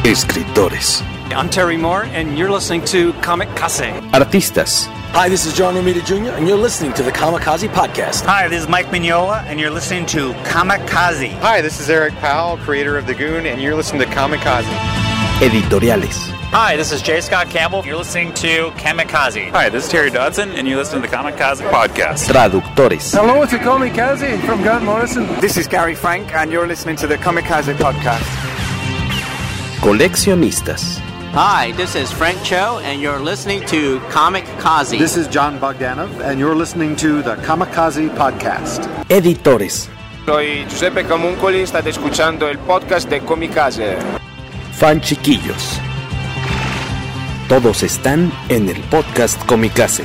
Escritores. I'm Terry Moore, and you're listening to Kamikaze. Artistas. Hi, this is John Romita Jr., and you're listening to the Kamikaze Podcast. Hi, this is Mike Mignola, and you're listening to Kamikaze. Hi, this is Eric Powell, creator of The Goon, and you're listening to Kamikaze. Editoriales. Hi, this is J. Scott Campbell. You're listening to Kamikaze. Hi, this is Terry Dodson, and you're listening to the Kamikaze Podcast. Traductores. Hello, it's Kamikaze from Grant Morrison. This is Gary Frank, and you're listening to the Kamikaze Podcast. Coleccionistas. Hi, this is Frank Cho, and you're listening to Kamikaze. This is John Bogdanov, and you're listening to the Kamikaze Podcast. Editores. Soy Giuseppe Camuncoli, state escuchando el podcast de Kamikaze. Fan chiquillos. Todos están en el podcast Kamikaze.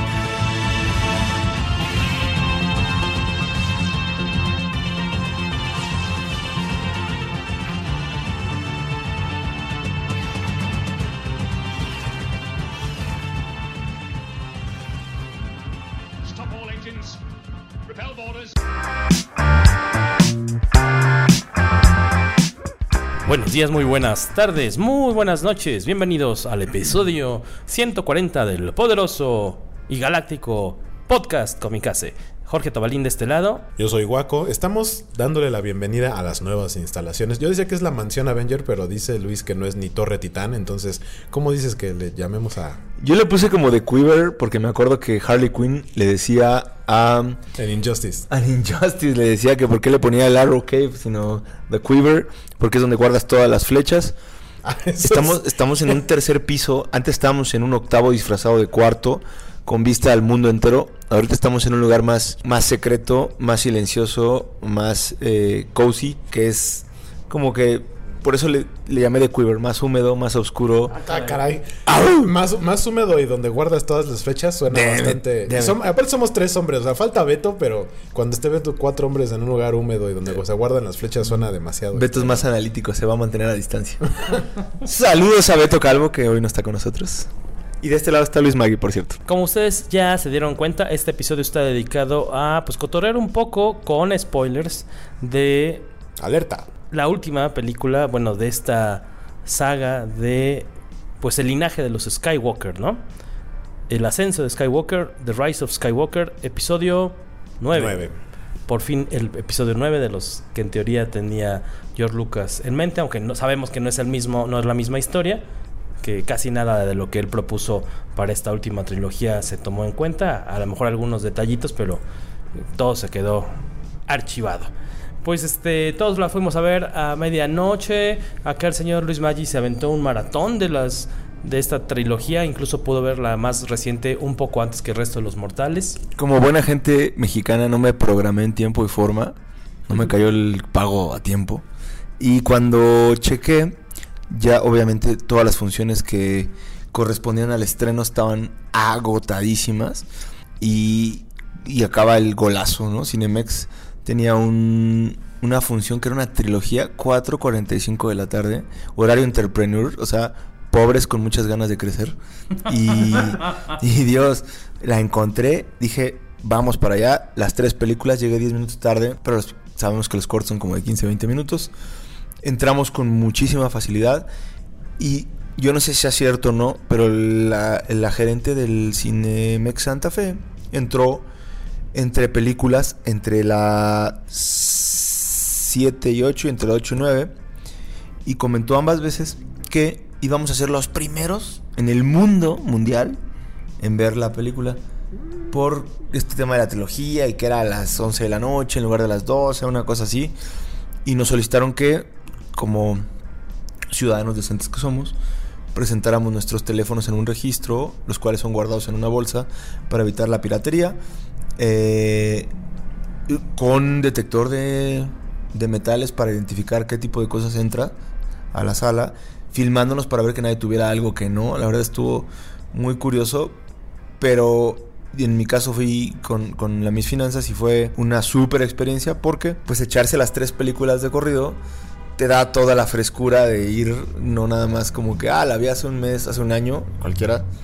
Buenos días, muy buenas tardes, muy buenas noches. Bienvenidos al episodio 140 del poderoso y galáctico podcast Kamikaze. Jorge Tobalín de este lado. Yo soy Guaco. Estamos dándole la bienvenida a las nuevas instalaciones. Yo decía que es la mansión Avenger, pero dice Luis que no es ni Torre Titán. Entonces, ¿cómo dices que le llamemos a...? Yo le puse como The Quiver porque me acuerdo que Harley Quinn le decía a... En Injustice. En Injustice le decía que por qué le ponía el Arrow Cave, sino The Quiver, porque es donde guardas todas las flechas. Estamos en un tercer piso. Antes estábamos en un octavo disfrazado de cuarto, con vista al mundo entero. Ahorita estamos en un lugar más secreto, más silencioso, más cozy, que es como que por eso le llamé The Quiver, más húmedo, más oscuro. Ah, caray. Más húmedo y donde guardas todas las flechas suena bastante. Aparte somos 3 hombres, o sea, falta Beto, pero cuando esté Beto 4 hombres en un lugar húmedo y donde se guardan las flechas suena demasiado. Beto es más analítico, se va a mantener a distancia. Saludos a Beto Calvo, que hoy no está con nosotros. Y de este lado está Luis Magui, por cierto. Como ustedes ya se dieron cuenta, este episodio está dedicado a cotorrear un poco con spoilers de... Alerta. La última película, bueno, de esta saga de... Pues el linaje de los Skywalker, ¿no? El ascenso de Skywalker, The Rise of Skywalker, episodio 9. Por fin el episodio 9 de los que en teoría tenía George Lucas en mente, aunque no sabemos que no es la misma historia, que casi nada de lo que él propuso para esta última trilogía se tomó en cuenta, a lo mejor algunos detallitos, pero todo se quedó archivado. Pues todos la fuimos a ver a medianoche. Acá el señor Luis Maggi se aventó un maratón de esta trilogía, incluso pudo ver la más reciente un poco antes que el resto de los mortales. Como buena gente mexicana no me programé en tiempo y forma, no me cayó el pago a tiempo, y cuando chequé, ya obviamente todas las funciones que correspondían al estreno estaban agotadísimas, y acaba el golazo, ¿no? Cinemex tenía una función que era una trilogía, 4:45 de la tarde, horario entrepreneur, o sea, pobres con muchas ganas de crecer. Y Dios, la encontré, dije, vamos para allá. Las 3 películas, llegué 10 minutos tarde, pero sabemos que los cortos son como de 15-20 minutos. Entramos con muchísima facilidad y yo no sé si es cierto o no, pero la gerente del Cinemex Santa Fe entró entre películas, entre la 7 y 8, entre la 8 y 9, y comentó ambas veces que íbamos a ser los primeros en el mundo mundial en ver la película por este tema de la trilogía y que era a las 11 de la noche en lugar de las 12, una cosa así, y nos solicitaron que, como ciudadanos decentes que somos, presentáramos nuestros teléfonos en un registro, los cuales son guardados en una bolsa para evitar la piratería, con detector de metales para identificar qué tipo de cosas entra a la sala, filmándonos para ver que nadie tuviera algo que no. La verdad estuvo muy curioso, pero en mi caso fui con la Mis Finanzas y fue una súper experiencia porque pues echarse las 3 películas de corrido te da toda la frescura de ir, no nada más como que la vi hace un mes, hace un año, cualquiera,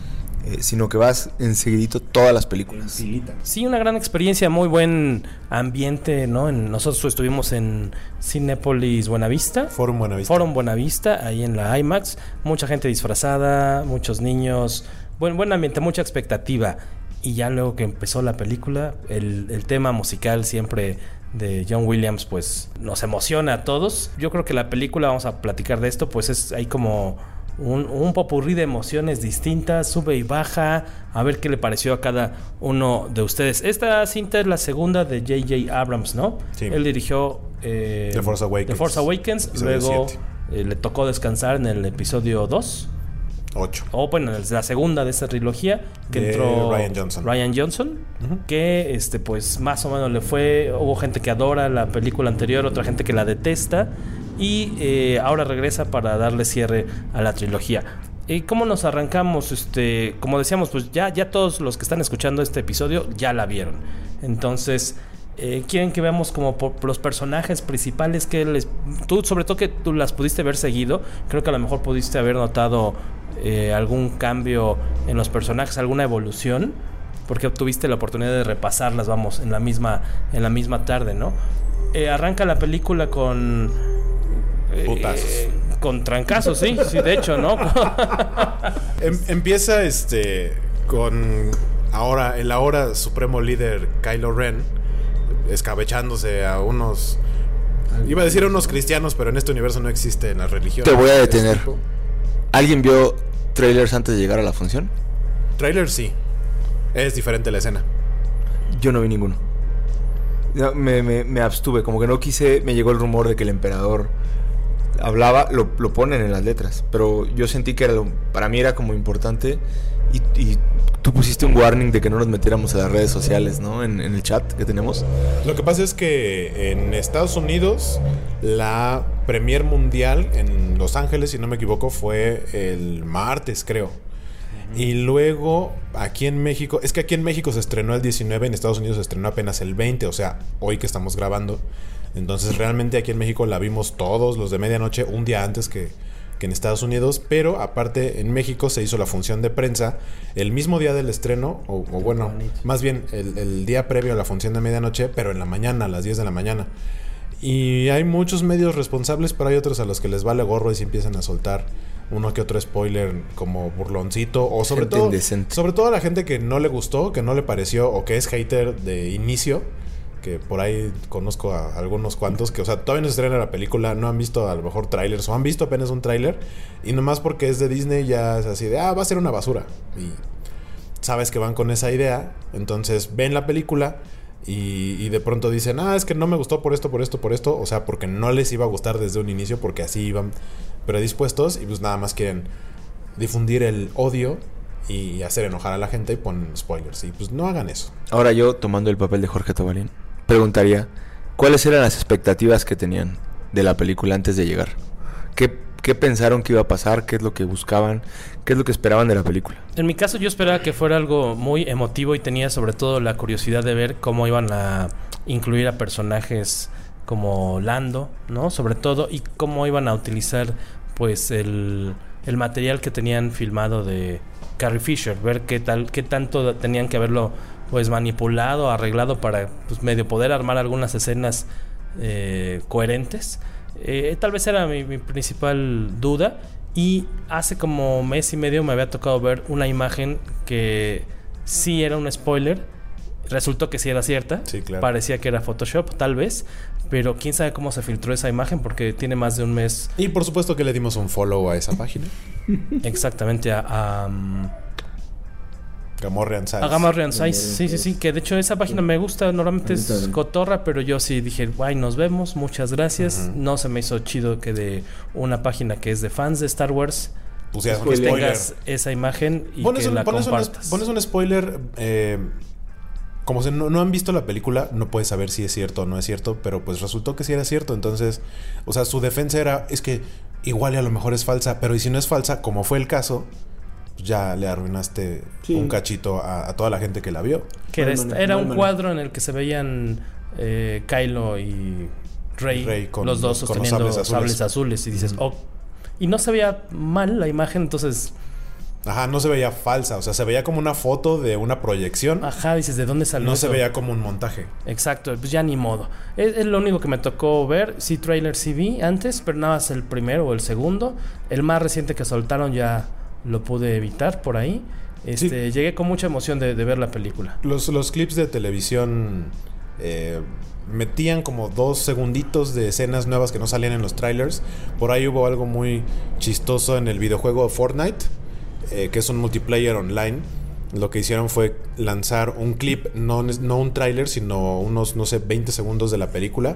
sino que vas enseguidito todas las películas. Sí, una gran experiencia, muy buen ambiente, ¿no? Nosotros estuvimos en Cinépolis Buenavista. Forum Buenavista, ahí en la IMAX. Mucha gente disfrazada, muchos niños, buen ambiente, mucha expectativa. Y ya luego que empezó la película, el tema musical siempre de John Williams, pues nos emociona a todos. Yo creo que la película, vamos a platicar de esto, pues es ahí como un popurrí de emociones distintas, sube y baja, a ver qué le pareció a cada uno de ustedes. Esta cinta es la segunda de J.J. Abrams, ¿no? Sí. Él dirigió The Force Awakens, luego le tocó descansar en el episodio 2. 8. O bueno, es la segunda de esta trilogía que entró Ryan Johnson, que pues más o menos le fue. Hubo gente que adora la película anterior, otra gente que la detesta, y ahora regresa para darle cierre a la trilogía. ¿Cómo nos arrancamos? Como decíamos, pues ya todos los que están escuchando este episodio ya la vieron. Entonces, quieren que veamos como por los personajes principales que tú, sobre todo que tú las pudiste ver seguido. Creo que a lo mejor pudiste haber notado algún cambio en los personajes, alguna evolución, porque tuviste la oportunidad de repasarlas, vamos, en la misma tarde, ¿no? Arranca la película con putazos, con trancazos, sí, de hecho, ¿no? Empieza con el ahora supremo líder Kylo Ren escabechándose a unos, iba a decir unos cristianos, pero en este universo no existen las religiones. Te voy a detener. ¿Alguien vio trailers antes de llegar a la función? Trailers sí. Es diferente la escena. Yo no vi ninguno. Me abstuve, como que no quise. Me llegó el rumor de que el emperador hablaba, lo ponen en las letras, pero yo sentí que para mí era como importante. Y tú pusiste un warning de que no nos metiéramos a las redes sociales, ¿no? En el chat que tenemos. Lo que pasa es que en Estados Unidos la premier mundial en Los Ángeles, si no me equivoco, fue el martes, creo. Y luego aquí en México, es que aquí en México se estrenó el 19, en Estados Unidos se estrenó apenas el 20, o sea, hoy que estamos grabando. Entonces realmente aquí en México la vimos todos los de medianoche, un día antes que en Estados Unidos, pero aparte en México se hizo la función de prensa el mismo día del estreno, o bueno, más bien el día previo a la función de medianoche, pero en la mañana, a las 10 de la mañana. Y hay muchos medios responsables, pero hay otros a los que les vale gorro y se empiezan a soltar uno que otro spoiler como burloncito, o sobre todo a la gente que no le gustó, que no le pareció, o que es hater de inicio, que por ahí conozco a algunos cuantos que, o sea, todavía no se estrena la película, no han visto a lo mejor trailers, o han visto apenas un trailer, y nomás porque es de Disney ya es así de, va a ser una basura, y sabes que van con esa idea, entonces ven la película y de pronto dicen, es que no me gustó por esto, o sea, porque no les iba a gustar desde un inicio, porque así iban predispuestos, y pues nada más quieren difundir el odio y hacer enojar a la gente y ponen spoilers, y pues no hagan eso. Ahora yo, tomando el papel de Jorge Tobalín, preguntaría, ¿cuáles eran las expectativas que tenían de la película antes de llegar? ¿Qué pensaron que iba a pasar? ¿Qué es lo que buscaban? ¿Qué es lo que esperaban de la película? En mi caso yo esperaba que fuera algo muy emotivo y tenía sobre todo la curiosidad de ver cómo iban a incluir a personajes como Lando, ¿no? Sobre todo, y cómo iban a utilizar pues el material que tenían filmado de Carrie Fisher, ver qué tanto tenían que haberlo pues manipulado, arreglado para pues medio poder armar algunas escenas coherentes. Tal vez era mi principal duda, y hace como mes y medio me había tocado ver una imagen que sí era un spoiler. Resultó que sí era cierta, sí, claro. Parecía que era Photoshop, tal vez, pero quién sabe cómo se filtró esa imagen, porque tiene más de un mes. Y por supuesto que le dimos un follow a esa página. Exactamente, a Gamorrean Size. A Gamorrean Size, sí, que de hecho esa página me gusta, normalmente es cotorra, pero yo sí dije, guay, nos vemos, muchas gracias. No se me hizo chido que de una página que es de fans de Star Wars pues tengas esa imagen y que la compartas. Pones un spoiler, como si no han visto la película, no puedes saber si es cierto o no es cierto, pero pues resultó que sí era cierto. Entonces, o sea, su defensa es que igual y a lo mejor es falsa, pero y si no es falsa, como fue el caso, ya le arruinaste un cachito a toda la gente que la vio. Que era un cuadro en el que se veían Kylo y Rey con los dos sosteniendo sables azules, y dices, y no se veía mal la imagen, entonces Ajá, no se veía falsa, o sea, se veía como una foto de una proyección. Ajá, dices, ¿de dónde salió? No eso? se veía como un montaje. Exacto, pues ya ni modo. Es lo único que me tocó ver. Sí, trailer sí vi antes, pero nada más el primero o el segundo. El más reciente que soltaron ya lo pude evitar por ahí. Sí. Llegué con mucha emoción de ver la película. Los clips de televisión metían como 2 segunditos de escenas nuevas que no salían en los trailers. Por ahí hubo algo muy chistoso en el videojuego Fortnite, que es un multiplayer online. Lo que hicieron fue lanzar un clip, no un tráiler, sino unos, 20 segundos de la película,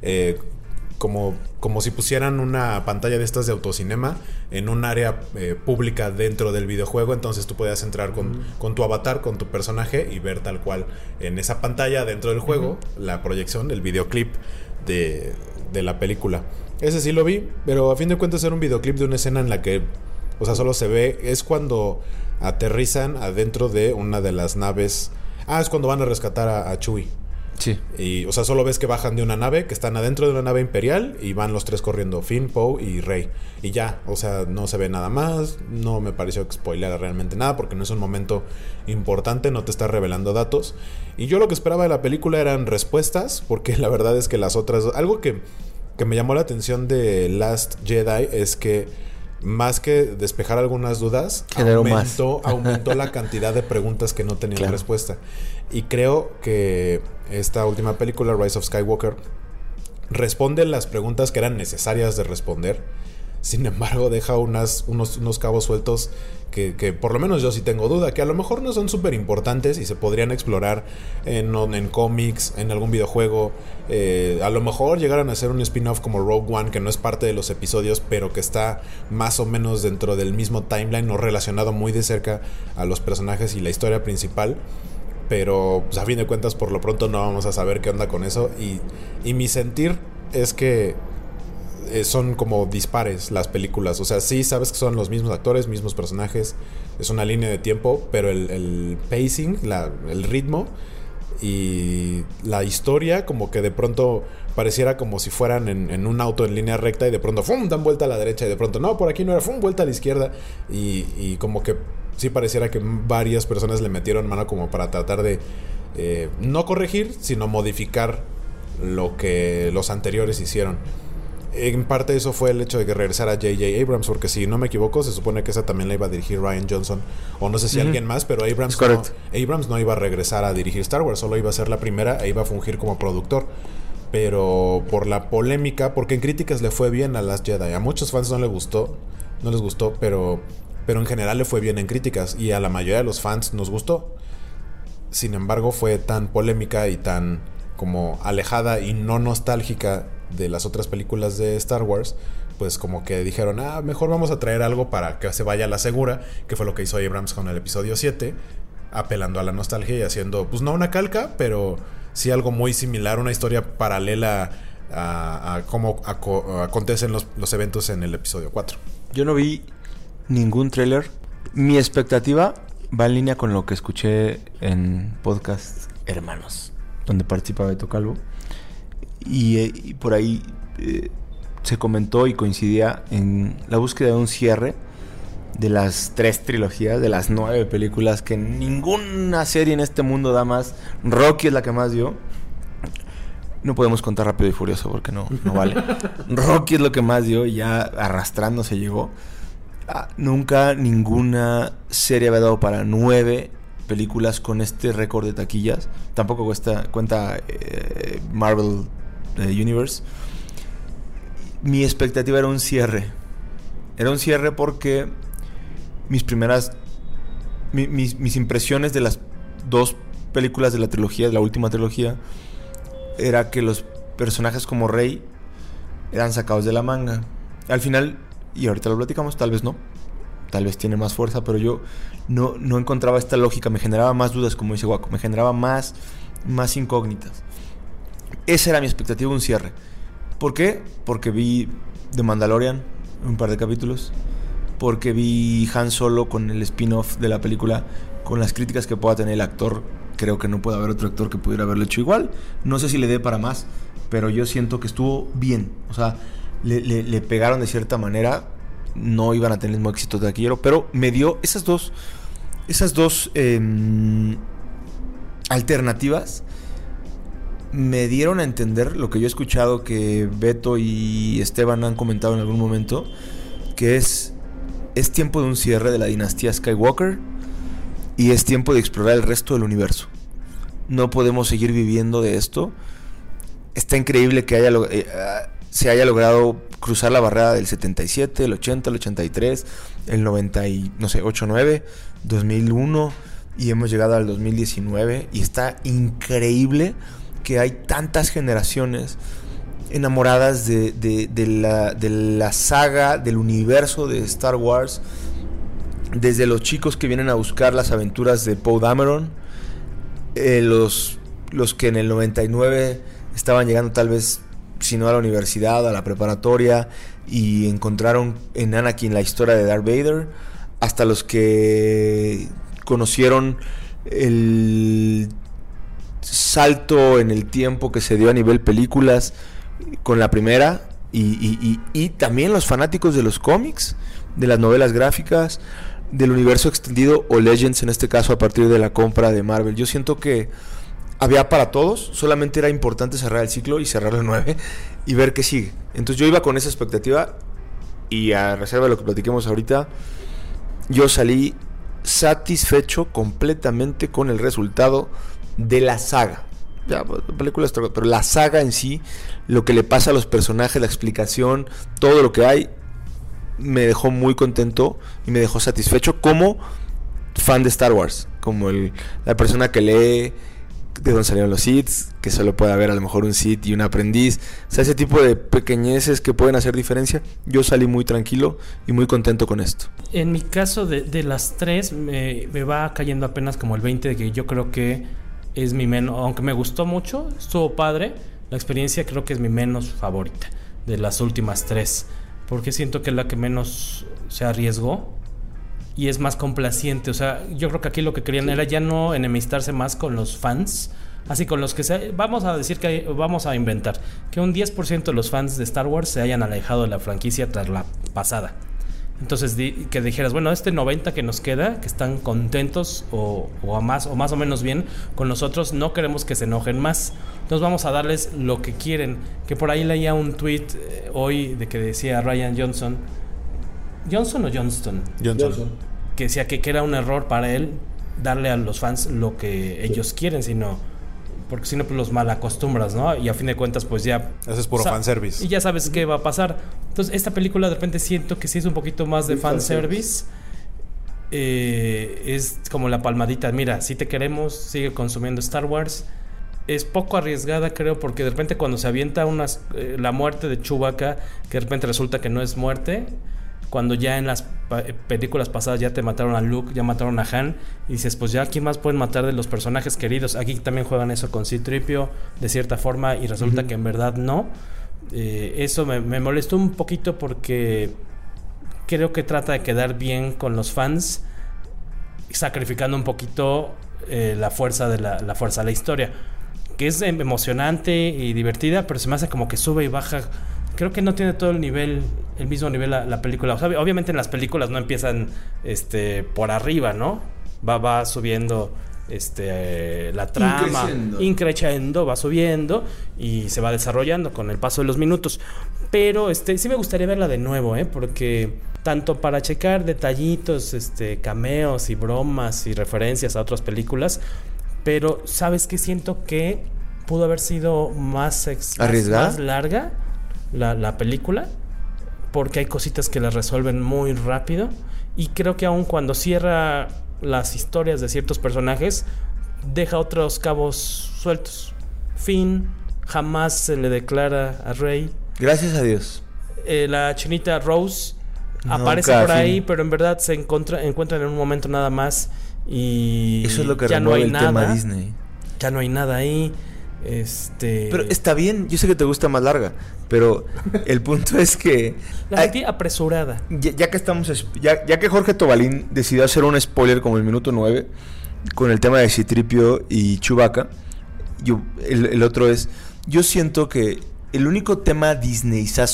como si pusieran una pantalla de estas de autocinema en un área pública dentro del videojuego. Entonces tú podías entrar con tu avatar, con tu personaje, y ver tal cual en esa pantalla dentro del juego la proyección, el videoclip de la película. Ese sí lo vi, pero a fin de cuentas era un videoclip de una escena en la que, o sea, solo se ve, es cuando aterrizan adentro de una de las naves. Es cuando van a rescatar a Chewie. Sí. Y, o sea, solo ves que bajan de una nave, que están adentro de una nave imperial, y van los 3 corriendo, Finn, Poe y Rey. Y ya, o sea, no se ve nada más. No me pareció que spoileara realmente nada, porque no es un momento importante, no te está revelando datos. Y yo lo que esperaba de la película eran respuestas, porque la verdad es que las otras... Algo que me llamó la atención de Last Jedi es que, más que despejar algunas dudas, aumentó la cantidad de preguntas que no tenían respuesta. Y creo que esta última película, Rise of Skywalker, responde las preguntas que eran necesarias de responder. Sin embargo, deja unos cabos sueltos que por lo menos yo sí tengo duda, que a lo mejor no son súper importantes y se podrían explorar en cómics, en algún videojuego. A lo mejor llegaran a hacer un spin-off como Rogue One, que no es parte de los episodios, pero que está más o menos dentro del mismo timeline, o relacionado muy de cerca a los personajes y la historia principal. Pero pues, a fin de cuentas, por lo pronto no vamos a saber qué onda con eso. Y mi sentir es que son como dispares las películas. O sea, sí sabes que son los mismos actores, mismos personajes, es una línea de tiempo, pero el pacing, el ritmo y la historia, como que de pronto pareciera como si fueran en un auto en línea recta, y de pronto ¡fum!, dan vuelta a la derecha, y de pronto no, por aquí no era, ¡fum!, vuelta a la izquierda. Y como que sí pareciera que varias personas le metieron mano como para tratar de no corregir, sino modificar lo que los anteriores hicieron. En parte eso fue el hecho de que regresara J.J. Abrams, porque si no me equivoco, se supone que esa también la iba a dirigir Rian Johnson, o no sé si alguien más, pero Abrams no iba a regresar a dirigir Star Wars, solo iba a ser la primera e iba a fungir como productor. Pero por la polémica, porque en críticas le fue bien a Last Jedi, a muchos fans no les gustó, pero en general le fue bien en críticas, y a la mayoría de los fans nos gustó. Sin embargo, fue tan polémica y tan como alejada y no nostálgica de las otras películas de Star Wars, pues como que dijeron, mejor vamos a traer algo para que se vaya a la segura, que fue lo que hizo Abrams con el episodio 7, apelando a la nostalgia y haciendo, pues no una calca, pero sí algo muy similar, una historia paralela a cómo acontecen los eventos en el episodio 4. Yo no vi ningún tráiler. Mi expectativa va en línea con lo que escuché en podcast Hermanos, donde participa Beto Calvo, y por ahí se comentó y coincidía en la búsqueda de un cierre de las 3 trilogías, de las 9 películas, que ninguna serie en este mundo da más. Rocky es la que más dio. No podemos contar Rápido y Furioso porque no vale. Rocky es lo que más dio, y ya arrastrándose llegó. Nunca ninguna serie había dado para 9 películas con este récord de taquillas. Tampoco cuenta Marvel Universe. Mi expectativa era un cierre. Era un cierre porque mis impresiones de las 2 películas de la trilogía, de la última trilogía, era que los personajes como Rey eran sacados de la manga. Al final, y ahorita lo platicamos, tal vez no, tal vez tiene más fuerza, pero yo no encontraba esta lógica. Me generaba más dudas, como dice Waco, me generaba más incógnitas. Esa era mi expectativa, un cierre. ¿Por qué? Porque vi The Mandalorian, un par de capítulos, porque vi Han Solo con el spin-off de la película, con las críticas que pueda tener el actor. Creo que no puede haber otro actor que pudiera haberlo hecho igual. No sé si le dé para más, pero yo siento que estuvo bien. O sea, le pegaron de cierta manera no iban a tener el mismo éxito de taquillero, pero me dio esas dos alternativas. Me dieron a entender lo que yo he escuchado que Beto y Esteban han comentado en algún momento, que es tiempo de un cierre de la dinastía Skywalker y es tiempo de explorar el resto del universo. No podemos seguir viviendo de esto. Está increíble que se haya logrado cruzar la barrera del 77, el 80, el 83, el 90 y no sé, 8, 9, 2001 y hemos llegado al 2019 y está increíble que hay tantas generaciones enamoradas de la saga, del universo de Star Wars, desde los chicos que vienen a buscar las aventuras de Poe Dameron, los que en el 99 estaban llegando tal vez, si no a la universidad, a la preparatoria, y encontraron en Anakin la historia de Darth Vader, hasta los que conocieron el salto en el tiempo que se dio a nivel películas con la primera, y también los fanáticos de los cómics, de las novelas gráficas, del universo extendido o Legends, en este caso a partir de la compra de Marvel. Yo siento que había para todos, solamente era importante cerrar el ciclo y cerrar el 9 y ver qué sigue. Entonces yo iba con esa expectativa, y a reserva de lo que platiquemos ahorita, yo salí satisfecho completamente con el resultado de la saga. Ya, películas, pero la saga en sí, lo que le pasa a los personajes, la explicación, todo lo que hay, me dejó muy contento y me dejó satisfecho como fan de Star Wars, como la persona que lee de dónde salieron los Sith, que solo puede haber a lo mejor un Sith y un aprendiz, o sea, ese tipo de pequeñeces que pueden hacer diferencia. Yo salí muy tranquilo y muy contento con esto. En mi caso de las tres me va cayendo apenas como el 20 de que yo creo que es mi menos, aunque me gustó mucho, estuvo padre la experiencia, creo que es mi menos favorita de las últimas tres, porque siento que es la que menos se arriesgó y es más complaciente. O sea, yo creo que aquí lo que querían era ya no enemistarse más con los fans, así con los que vamos a decir que vamos a inventar que un 10% de los fans de Star Wars se hayan alejado de la franquicia tras la pasada. Entonces que dijeras, bueno, 90 que nos queda, que están contentos o más o menos bien con nosotros, no queremos que se enojen más, entonces vamos a darles lo que quieren. Que por ahí leía un tweet hoy de que decía Ryan Johnson o Johnston, que decía que era un error para él darle a los fans lo que ellos quieren, porque si no pues los malacostumbras, ¿no? Y a fin de cuentas pues ya eso es puro fanservice. Y ya sabes qué va a pasar. Entonces esta película de repente siento que sí es un poquito más de fanservice. Es como la palmadita, mira, si te queremos, sigue consumiendo Star Wars. Es poco arriesgada, creo, porque de repente cuando se avienta la muerte de Chewbacca, que de repente resulta que no es muerte, cuando ya en las películas pasadas ya te mataron a Luke, ya mataron a Han, y dices, pues ya, ¿quién más pueden matar de los personajes queridos? Aquí también juegan eso con C-3PO de cierta forma, y resulta que en verdad no. Eso me molestó un poquito, porque creo que trata de quedar bien con los fans, sacrificando un poquito la fuerza de la fuerza de la historia, que es emocionante y divertida, pero se me hace como que sube y baja. Creo que no tiene todo el mismo nivel la película. O sea, obviamente en las películas no empiezan por arriba, ¿no? Va subiendo la trama, increciendo, va subiendo y se va desarrollando con el paso de los minutos. Pero sí me gustaría verla de nuevo, porque tanto para checar detallitos, cameos y bromas y referencias a otras películas, pero ¿sabes qué? Siento que pudo haber sido más larga la película, porque hay cositas que las resuelven muy rápido, y creo que aun cuando cierra las historias de ciertos personajes, deja otros cabos sueltos. Finn jamás se le declara a Rey, gracias a Dios. La chinita Rose aparece por ahí, pero en verdad se encuentran en un momento nada más, y eso es lo que ya no hay el nada, tema Disney. Ya no hay nada ahí. Pero está bien, yo sé que te gusta más larga, pero el punto es que la sentí apresurada. Ya que Jorge Tobalín decidió hacer un spoiler como el minuto 9 con el tema de C-3PO y Chewbacca, el otro es, yo siento que el único tema Disneyazo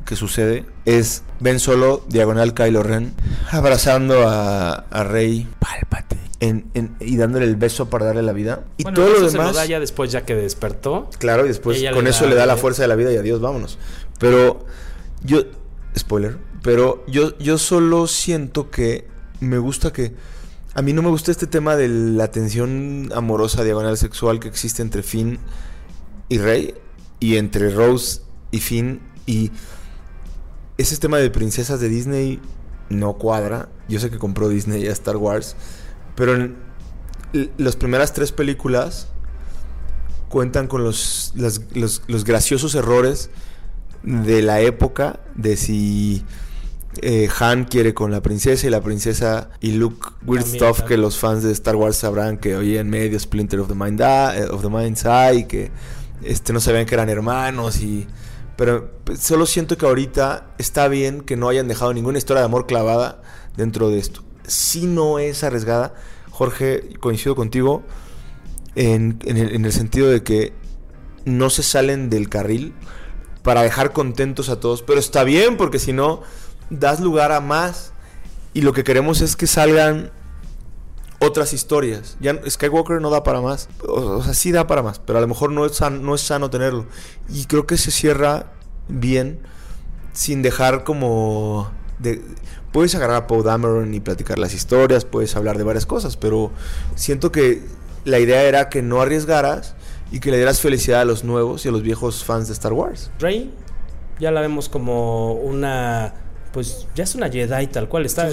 que sucede es Ben Solo, diagonal Kylo Ren, abrazando a Rey Palpatine y dándole el beso para darle la vida. Y bueno, todo lo demás se lo da ya después, ya que despertó. Claro, y después con eso le da la fuerza de la vida y adiós, vámonos. Pero yo... Spoiler. Pero yo solo siento que me gusta que... A mí no me gusta este tema de la tensión amorosa, diagonal sexual que existe entre Finn y Rey, y entre Rose y Finn, y ese tema de princesas de Disney no cuadra. Yo sé que compró Disney a Star Wars, pero en las primeras 3 películas cuentan con los graciosos errores de la época, de si Han quiere con la princesa y la princesa y Luke, weird stuff que los fans de Star Wars sabrán, que hoy en medio Splinter of the Mind's Eye, que no sabían que eran hermanos, pero solo siento que ahorita está bien que no hayan dejado ninguna historia de amor clavada dentro de esto. Si no es arriesgada, Jorge, coincido contigo en el sentido de que no se salen del carril para dejar contentos a todos, pero está bien, porque si no das lugar a más, y lo que queremos es que salgan otras historias. Ya Skywalker no da para más, o sea, sí da para más, pero a lo mejor no es sano tenerlo, y creo que se cierra bien sin dejar como puedes agarrar a Poe Dameron y platicar las historias, puedes hablar de varias cosas, pero siento que la idea era que no arriesgaras y que le dieras felicidad a los nuevos y a los viejos fans de Star Wars. Rey ya la vemos como una... Pues ya es una Jedi tal cual. Está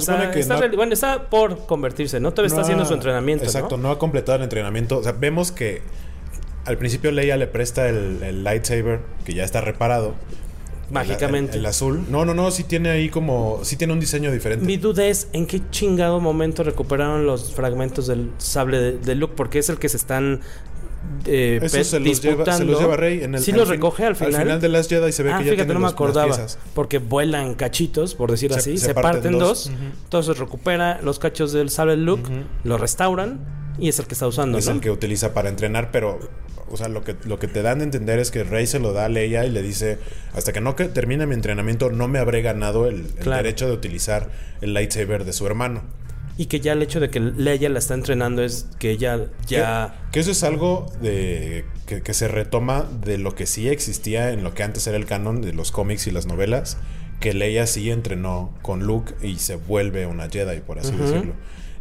por convertirse, ¿no? Todavía está haciendo su entrenamiento. Exacto, no ha completado el entrenamiento. O sea, vemos que al principio Leia le presta el lightsaber, que ya está reparado. Mágicamente. El azul. No, sí tiene ahí sí tiene un diseño diferente. Mi duda es, ¿en qué chingado momento recuperaron los fragmentos del sable de Luke? Porque es el que se están... Eso se los lleva Rey. ¿Sí los recoge al final? Al final de Last Jedi se ve que ya fíjate, no me acordaba. Porque vuelan cachitos, por decir así. Se parten dos. Uh-huh. Entonces recupera los cachos del sable de Luke, lo restauran y es el que está usando. Es el que utiliza para entrenar, pero... O sea, lo que te dan a entender es que Rey se lo da a Leia y le dice: hasta que no termine mi entrenamiento no me habré ganado el derecho de utilizar el lightsaber de su hermano. Y que ya el hecho de que Leia la está entrenando es que ella ya... Que eso es algo que se retoma de lo que sí existía en lo que antes era el canon de los cómics y las novelas, que Leia sí entrenó con Luke y se vuelve una Jedi, por así decirlo.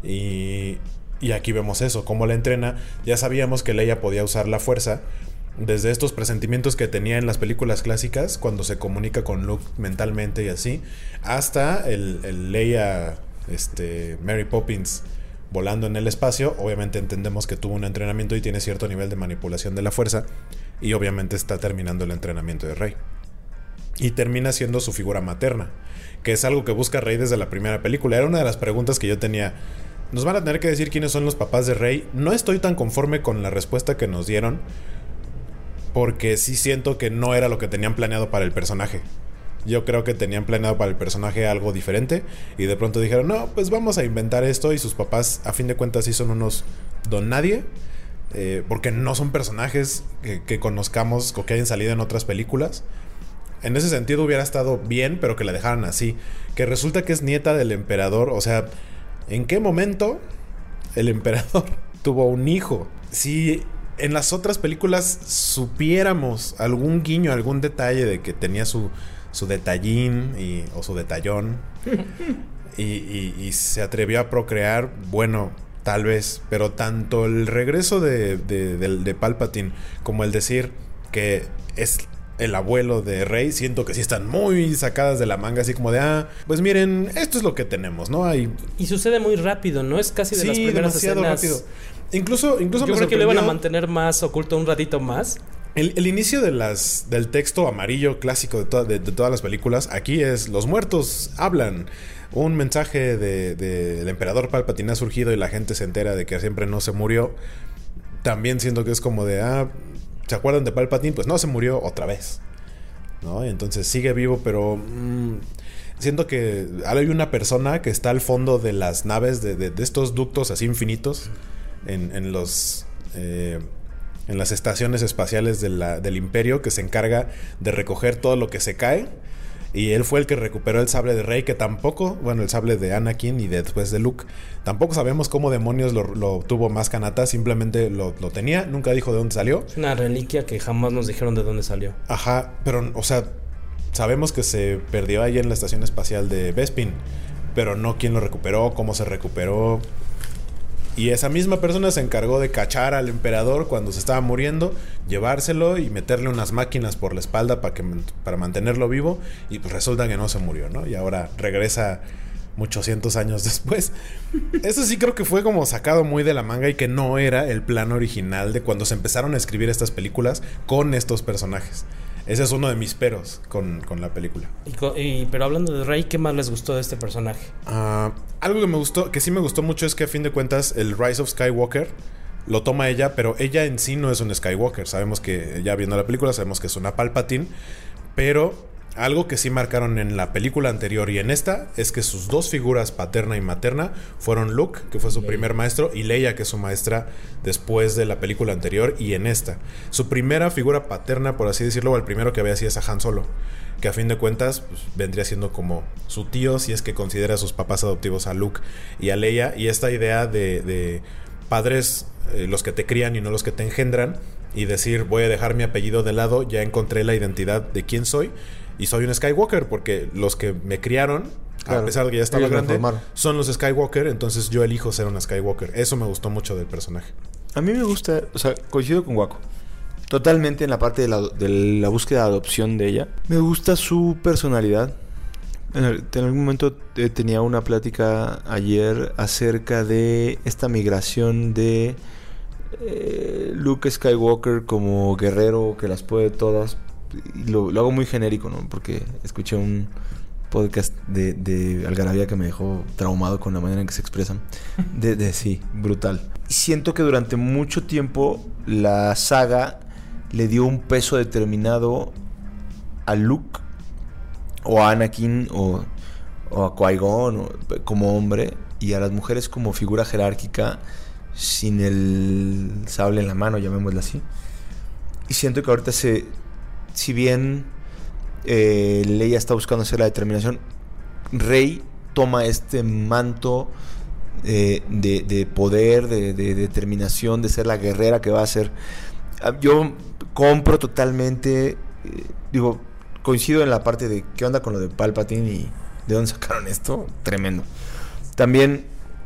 Y aquí vemos eso, cómo la entrena. Ya sabíamos que Leia podía usar la fuerza desde estos presentimientos que tenía en las películas clásicas, cuando se comunica con Luke mentalmente y así, hasta el Leia... Mary Poppins volando en el espacio. Obviamente entendemos que tuvo un entrenamiento y tiene cierto nivel de manipulación de la fuerza, y obviamente está terminando el entrenamiento de Rey y termina siendo su figura materna, que es algo que busca Rey desde la primera película. Era una de las preguntas que yo tenía. Nos van a tener que decir quiénes son los papás de Rey. No estoy tan conforme con la respuesta que nos dieron, porque sí siento que no era lo que tenían planeado para el personaje. Yo creo que tenían planeado para el personaje algo diferente, y de pronto dijeron: no, pues vamos a inventar esto. Y sus papás, a fin de cuentas, sí son unos don nadie, porque no son personajes que conozcamos o que hayan salido en otras películas. En ese sentido hubiera estado bien, pero que la dejaran así. Que resulta que es nieta del emperador. O sea, ¿en qué momento el emperador tuvo un hijo? Si en las otras películas supiéramos algún guiño, algún detalle de que tenía su detallín o su detallón y se atrevió a procrear, bueno, tal vez. Pero tanto el regreso de Palpatine como el decir que es el abuelo de Rey, siento que sí están muy sacadas de la manga, así como de pues miren, esto es lo que tenemos, ¿no? Y sucede muy rápido, ¿no? Es casi de las primeras escenas. Rápido. Incluso yo creo que le van a mantener más oculto un ratito más. El inicio del texto amarillo clásico de todas las películas, aquí es: los muertos hablan. Un mensaje del emperador Palpatine ha surgido y la gente se entera de que siempre no se murió. También siento que es como de ¿se acuerdan de Palpatine? Pues no, se murió otra vez, ¿no? Entonces sigue vivo, pero siento que hay una persona que está al fondo de las naves de estos ductos así infinitos en las estaciones espaciales del Imperio, que se encarga de recoger todo lo que se cae Y él fue el que recuperó el sable de Rey, que tampoco, bueno, el sable de Anakin y después de Luke. Tampoco sabemos cómo demonios lo obtuvo Maz Kanata, simplemente lo tenía, nunca dijo de dónde salió. Es una reliquia que jamás nos dijeron de dónde salió. Ajá, pero, o sea, sabemos que se perdió ahí en la estación espacial de Bespin, pero no quién lo recuperó, cómo se recuperó. Y esa misma persona se encargó de cachar al emperador cuando se estaba muriendo, llevárselo y meterle unas máquinas por la espalda para mantenerlo vivo. Y pues resulta que no se murió, ¿no? Y ahora regresa muchos cientos años después. Eso sí creo que fue como sacado muy de la manga y que no era el plan original de cuando se empezaron a escribir estas películas con estos personajes. Ese es uno de mis peros con la película. Pero hablando de Rey, ¿qué más les gustó de este personaje? Algo que sí me gustó mucho es que a fin de cuentas el Rise of Skywalker lo toma ella, pero ella en sí no es un Skywalker. Sabemos que, ya viendo la película, sabemos que es una Palpatine, pero algo que sí marcaron en la película anterior y en esta es que sus dos figuras paterna y materna fueron Luke, que fue su primer maestro, y Leia, que es su maestra después de la película anterior y en esta. Su primera figura paterna, por así decirlo, o el primero que había sido es a Han Solo, que a fin de cuentas pues, vendría siendo como su tío, si es que considera a sus papás adoptivos a Luke y a Leia. Y esta idea de padres, los que te crían y no los que te engendran, y decir, voy a dejar mi apellido de lado, ya encontré la identidad de quién soy. Y soy un Skywalker porque los que me criaron, claro, a pesar de que ya estaba grande, son los Skywalker. Entonces yo elijo ser una Skywalker. Eso me gustó mucho del personaje. A mí me gusta, o sea, coincido con Waco totalmente en la parte de la búsqueda de adopción de ella. Me gusta su personalidad. En algún momento tenía una plática ayer acerca de esta migración de Luke Skywalker como guerrero que las puede todas. Y lo hago muy genérico, ¿no? Porque escuché un podcast de Algarabía que me dejó traumado con la manera en que se expresan. Sí, brutal. Siento que durante mucho tiempo la saga le dio un peso determinado a Luke o a Anakin o a Qui-Gon como hombre, y a las mujeres como figura jerárquica sin el sable en la mano, llamémoslo así. Y siento que ahorita si bien Leia está buscando hacer la determinación, Rey toma este manto de poder, de determinación, de ser la guerrera que va a ser. Yo compro totalmente, coincido en la parte de qué onda con lo de Palpatine y de dónde sacaron esto, tremendo. También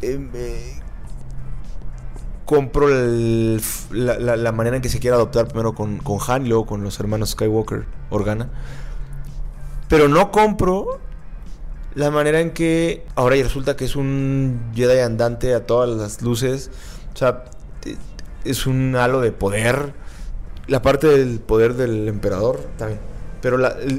compro la manera en que se quiere adoptar primero con Han y luego con los hermanos Skywalker, Organa. Pero no compro la manera en que ahora resulta que es un Jedi andante a todas las luces. O sea, es un halo de poder. La parte del poder del emperador también. Pero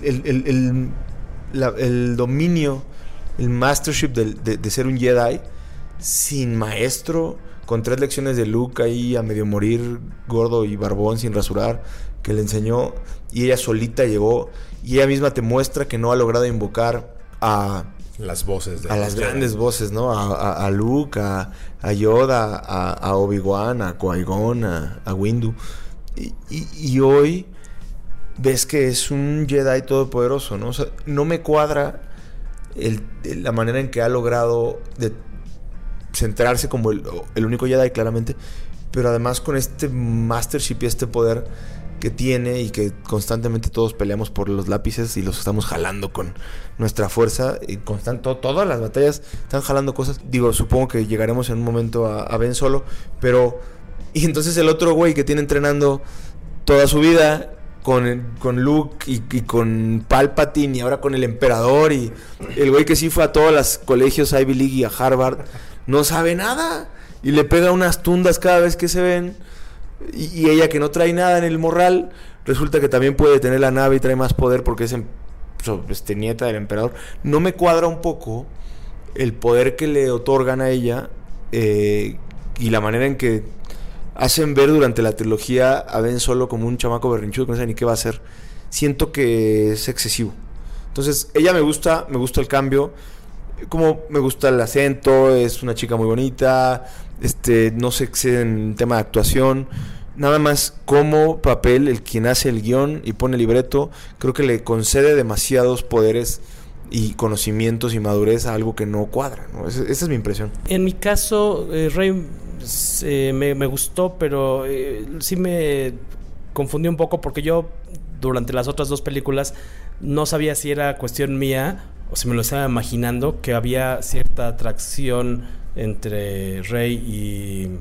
el dominio, el mastership de ser un Jedi sin maestro, con 3 lecciones de Luke ahí a medio morir, gordo y barbón sin rasurar, que le enseñó, y ella solita llegó, y ella misma te muestra que no ha logrado invocar a las voces a las grandes voces, ¿no? A Luke, a Yoda, a Obi-Wan, a Qui-Gon, a Windu, y hoy ves que es un Jedi todopoderoso, ¿no? O sea, no me cuadra la manera en que ha logrado centrarse como el único Jedi, claramente, pero además con este mastership y este poder que tiene, y que constantemente todos peleamos por los lápices y los estamos jalando con nuestra fuerza, y todas las batallas están jalando cosas. Supongo que llegaremos en un momento a Ben Solo, pero y entonces el otro güey que tiene entrenando toda su vida con Luke y con Palpatine, y ahora con el emperador, y el güey que sí fue a todos los colegios Ivy League y a Harvard, no sabe nada y le pega unas tundas cada vez que se ven, y ella que no trae nada en el morral, resulta que también puede tener la nave y trae más poder porque es nieta del emperador. No me cuadra un poco el poder que le otorgan a ella, y la manera en que hacen ver durante la trilogía a Ben Solo como un chamaco berrinchudo que no sabe ni qué va a hacer. Siento que es excesivo. Entonces, ella me gusta el cambio. Como me gusta el acento, es una chica muy bonita, no se excede en tema de actuación. nada más como papel, el quien hace el guión y pone el libreto, creo que le concede demasiados poderes y conocimientos y madurez a algo que no cuadra, ¿no? Esa es mi impresión. En mi caso, Rey me gustó, pero sí me confundí un poco porque yo durante las otras 2 películas no sabía si era cuestión mía o si me lo estaba imaginando, que había cierta atracción entre Rey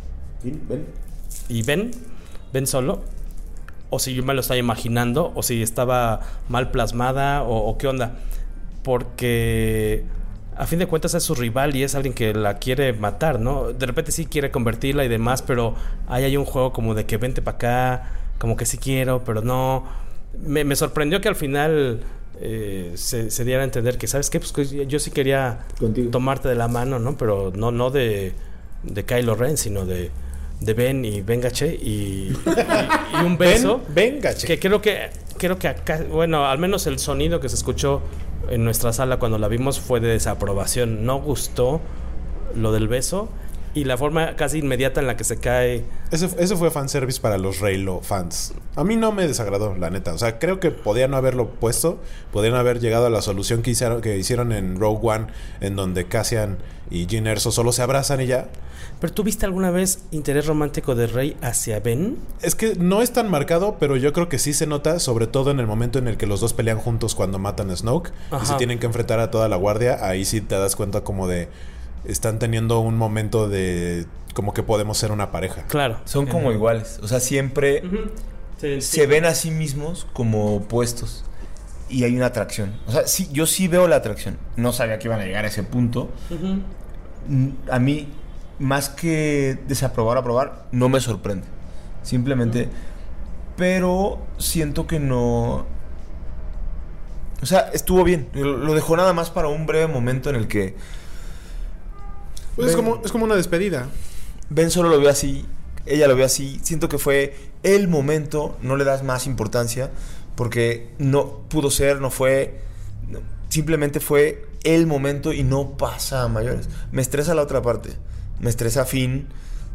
y Ben Solo, o si yo me lo estaba imaginando, o si estaba mal plasmada, o qué onda, porque a fin de cuentas es su rival y es alguien que la quiere matar, ¿no? De repente sí quiere convertirla y demás, pero ahí hay un juego como de que vente para acá, como que sí quiero, pero no. Me sorprendió que al final se diera a entender que, ¿sabes qué? Pues yo sí quería tomarte de la mano, ¿no? Pero no de Kylo Ren, sino de Ben y Vengache y un beso. Vengache. Que creo que acá, bueno, al menos el sonido que se escuchó en nuestra sala cuando la vimos fue de desaprobación. No gustó lo del beso y la forma casi inmediata en la que se cae. Eso fue fanservice para los Reylo fans. A mí no me desagradó, la neta. O sea, creo que podían no haberlo puesto. Podían haber llegado a la solución que hicieron en Rogue One, en donde Cassian y Jyn Erso solo se abrazan y ya. ¿Pero tú viste alguna vez interés romántico de Rey hacia Ben? Es que no es tan marcado, pero yo creo que sí se nota, sobre todo en el momento en el que los dos pelean juntos cuando matan a Snoke. Ajá. Y se tienen que enfrentar a toda la guardia. Ahí sí te das cuenta como de... Están teniendo un momento de... Como que podemos ser una pareja. Claro. Son como iguales. O sea, siempre se ven a sí mismos como opuestos. Y hay una atracción. O sea, sí, yo sí veo la atracción. No sabía que iban a llegar a ese punto. A mí, más que desaprobar, aprobar, no me sorprende. Simplemente... Pero siento que no... O sea, estuvo bien. Lo dejó nada más para un breve momento en el que... Pues es como una despedida. Ben Solo lo vio así, ella lo vio así. Siento que fue el momento, no le das más importancia, porque no pudo ser, no fue, no, simplemente fue el momento y no pasa a mayores. Me estresa la otra parte, me estresa Finn,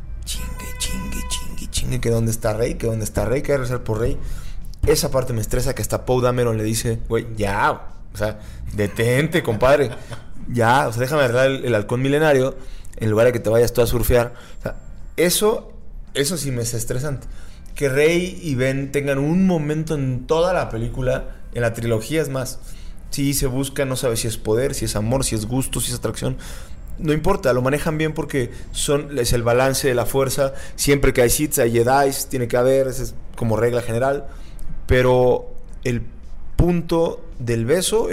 chingue, que dónde está Rey, que dónde está Rey, que hay que rezar por Rey. Esa parte me estresa, que hasta Poe Dameron le dice, güey, ya, o sea, detente, compadre. Ya, o sea, déjame arreglar el halcón milenario en lugar de que te vayas tú a surfear. O sea, eso sí me es estresante. Que Rey y Ben tengan un momento en toda la película, en la trilogía es más. Sí, se busca, no sabes si es poder, si es amor, si es gusto, si es atracción. No importa, lo manejan bien porque es el balance de la fuerza. Siempre que hay Sith, hay Jedi, tiene que haber, esa es como regla general. Pero el punto del beso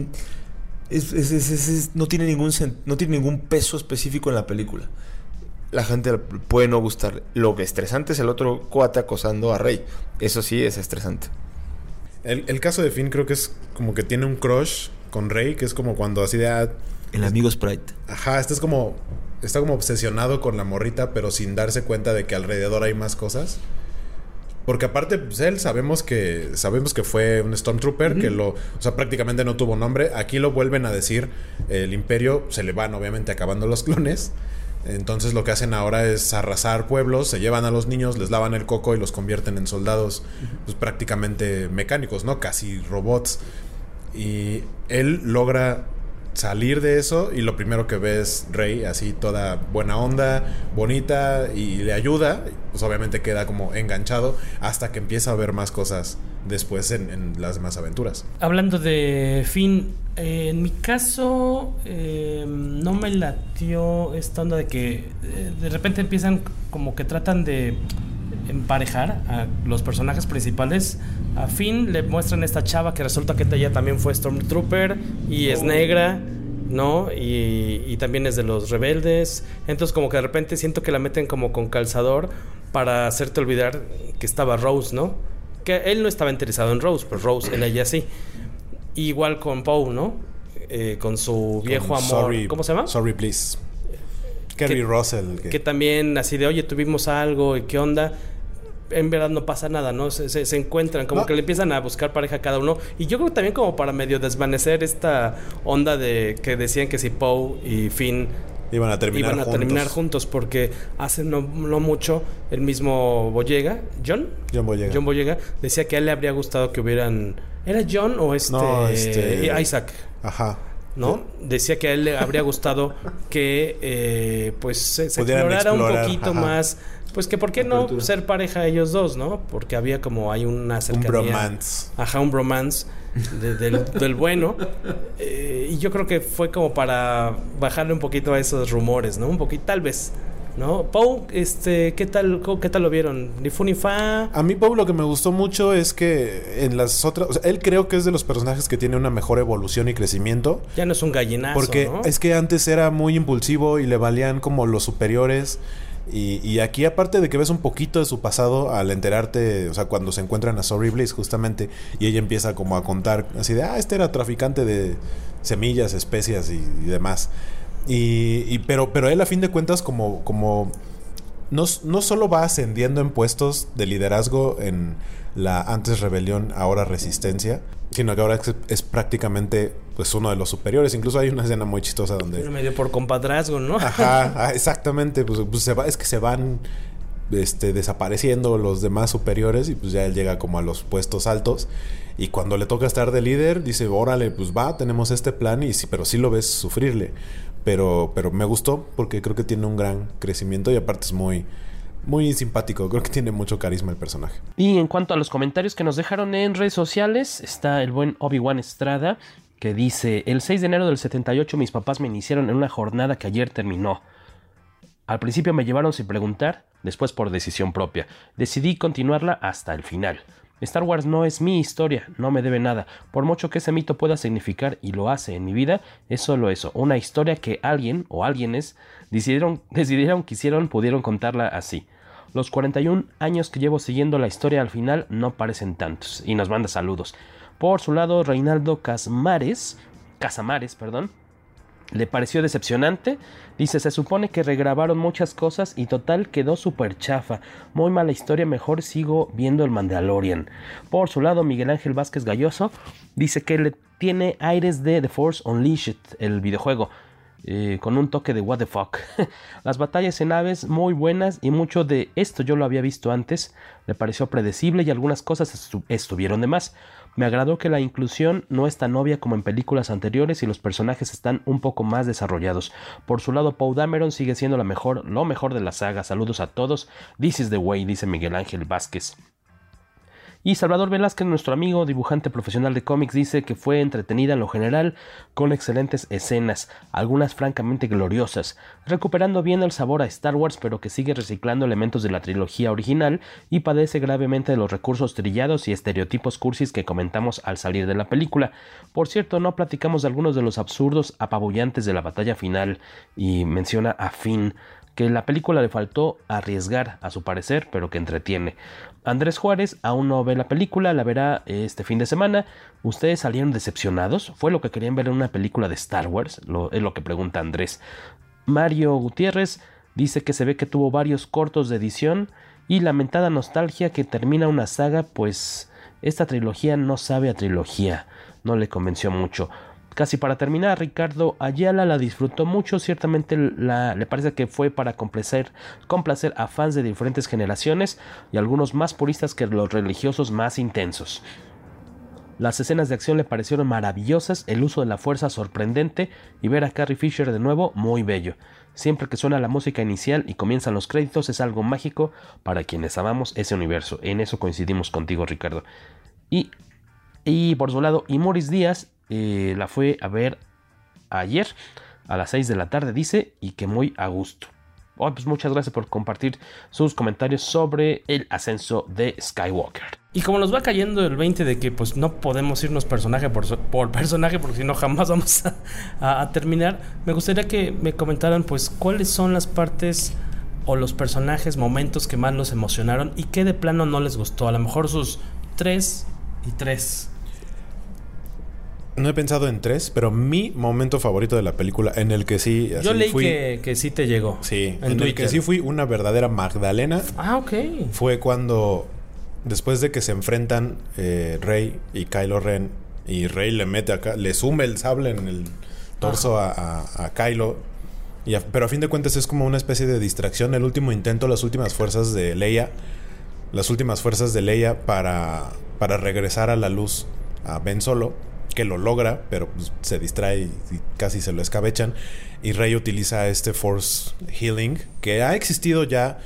no tiene ningún peso específico en la película. La gente puede no gustarle. Lo que es estresante es el otro cuate acosando a Rey. Eso sí es estresante. El caso de Finn creo que es como que tiene un crush con Rey, que es como cuando así de... El amigo Sprite. Ajá, está como obsesionado con la morrita, pero sin darse cuenta de que alrededor hay más cosas. Porque aparte, pues él sabemos que fue un Stormtrooper, que o sea, prácticamente no tuvo nombre. Aquí lo vuelven a decir, el Imperio se le van obviamente acabando los clones. Entonces lo que hacen ahora es arrasar pueblos, se llevan a los niños, les lavan el coco y los convierten en soldados, pues prácticamente mecánicos, ¿no? Casi robots. Y él logra salir de eso y lo primero que ve es Rey así toda buena onda, bonita, y le ayuda. Pues obviamente queda como enganchado hasta que empieza a ver más cosas después en las demás aventuras. Hablando de Finn, en mi caso no me latió esta onda de que de repente empiezan como que tratan de emparejar a los personajes principales. A Finn le muestran esta chava que resulta que ella también fue Stormtrooper y es negra, ¿no? Y también es de los rebeldes. Entonces como que de repente siento que la meten como con calzador para hacerte olvidar que estaba Rose, ¿no? Que él no estaba interesado en Rose, pero Rose en ella sí. Igual con Poe, ¿no? Con su viejo amor. ¿Cómo se llama? Sorry Please. Kerry Russell. Que también así de, oye, tuvimos algo y qué onda. En verdad no pasa nada, ¿no? Se encuentran, como que le empiezan a buscar pareja a cada uno. Y yo creo también como para medio desvanecer esta onda de que decían que si Poe y Finn Iban a terminar juntos porque hace no mucho el mismo John Boyega decía que a él le habría gustado que hubieran... ¿Era John o Isaac? Ajá. ¿No? Decía que a él le habría gustado que pues se explorara un poquito más, pues que por qué no ser pareja ellos dos, ¿no? Porque había como hay una cercanía, un bromance. Ajá, un bromance del bueno. Y yo creo que fue como para bajarle un poquito a esos rumores, ¿no? Un poquito, tal vez, ¿no? Poe, ¿qué tal lo vieron? ¿Ni fu ni fa? A mí, Poe, lo que me gustó mucho es que en las otras... O sea, él creo que es de los personajes que tiene una mejor evolución y crecimiento. Ya no es un gallinazo, porque ¿no? es que antes era muy impulsivo y le valían como los superiores. Y aquí, aparte de que ves un poquito de su pasado al enterarte, o sea, cuando se encuentran a Sorry Bliss justamente, y ella empieza como a contar así de, este era traficante de semillas, especias y demás. Pero él, a fin de cuentas, como no solo va ascendiendo en puestos de liderazgo en la antes rebelión, ahora resistencia, sino que ahora es prácticamente pues uno de los superiores. Incluso hay una escena muy chistosa donde... Pero medio por compadrazgo, ¿no? Ajá, exactamente. Pues se van desapareciendo los demás superiores y pues ya él llega como a los puestos altos. Y cuando le toca estar de líder, dice, órale, pues tenemos este plan. Pero sí lo ves sufrirle. Pero me gustó porque creo que tiene un gran crecimiento y aparte es muy simpático. Creo que tiene mucho carisma el personaje. Y en cuanto a los comentarios que nos dejaron en redes sociales, está el buen Obi-Wan Estrada, que dice: el 6 de enero del 78 mis papás me iniciaron en una jornada que ayer terminó. Al principio me llevaron sin preguntar, después por decisión propia. Decidí continuarla hasta el final. Star Wars no es mi historia, no me debe nada. Por mucho que ese mito pueda significar, y lo hace en mi vida, es solo eso, una historia que alguien o alguienes decidieron, quisieron, pudieron contarla así. Los 41 años que llevo siguiendo la historia al final no parecen tantos. Y nos manda saludos. Por su lado, Reinaldo Casamares, le pareció decepcionante. Dice, se supone que regrabaron muchas cosas y total quedó súper chafa. Muy mala historia, mejor sigo viendo el Mandalorian. Por su lado, Miguel Ángel Vázquez Galloso dice que le tiene aires de The Force Unleashed, el videojuego. Con un toque de what the fuck. Las batallas en naves muy buenas y mucho de esto yo lo había visto antes. Le pareció predecible y algunas cosas estuvieron de más. Me agradó que la inclusión no es tan obvia como en películas anteriores y los personajes están un poco más desarrollados. Por su lado, Poe Dameron sigue siendo lo mejor de la saga. Saludos a todos. This is the way, dice Miguel Ángel Vázquez. Y Salvador Velázquez, nuestro amigo dibujante profesional de cómics, dice que fue entretenida en lo general, con excelentes escenas, algunas francamente gloriosas, recuperando bien el sabor a Star Wars, pero que sigue reciclando elementos de la trilogía original y padece gravemente de los recursos trillados y estereotipos cursis que comentamos al salir de la película. Por cierto, no platicamos de algunos de los absurdos apabullantes de la batalla final, y menciona a Finn, que la película le faltó arriesgar a su parecer, pero que entretiene. Andrés Juárez aún no ve la película, la verá este fin de semana. ¿Ustedes salieron decepcionados? ¿Fue lo que querían ver en una película de Star Wars? Es lo que pregunta Andrés. Mario Gutiérrez dice que se ve que tuvo varios cortos de edición y lamentada nostalgia que termina una saga, pues esta trilogía no sabe a trilogía, no le convenció mucho. Casi para terminar, Ricardo Ayala la disfrutó mucho, ciertamente le parece que fue para complacer a fans de diferentes generaciones y algunos más puristas que los religiosos más intensos. Las escenas de acción le parecieron maravillosas, el uso de la fuerza sorprendente y ver a Carrie Fisher de nuevo muy bello. Siempre que suena la música inicial y comienzan los créditos es algo mágico para quienes amamos ese universo. En eso coincidimos contigo, Ricardo. Y por su lado, Imoris Díaz la fue a ver ayer a las 6 de la tarde, dice, y que muy a gusto. Pues muchas gracias por compartir sus comentarios sobre el ascenso de Skywalker. Y como nos va cayendo el 20 de que pues no podemos irnos personaje por personaje, porque si no jamás vamos a terminar, me gustaría que me comentaran pues cuáles son las partes o los personajes, momentos que más los emocionaron y que de plano no les gustó. A lo mejor sus 3 y 3. No he pensado en 3, pero mi momento favorito de la película, en el que sí... Yo leí que sí te llegó. Sí, en el que sí fui una verdadera Magdalena. Ah, ok. Fue cuando, después de que se enfrentan Rey y Kylo Ren, y Rey le mete acá, le sume el sable en el torso a Kylo, Pero a fin de cuentas es como una especie de distracción. El último intento, las últimas fuerzas de Leia para regresar a la luz a Ben Solo, que lo logra, pero pues, se distrae y casi se lo escabechan. Y Rey utiliza este Force Healing, que ha existido ya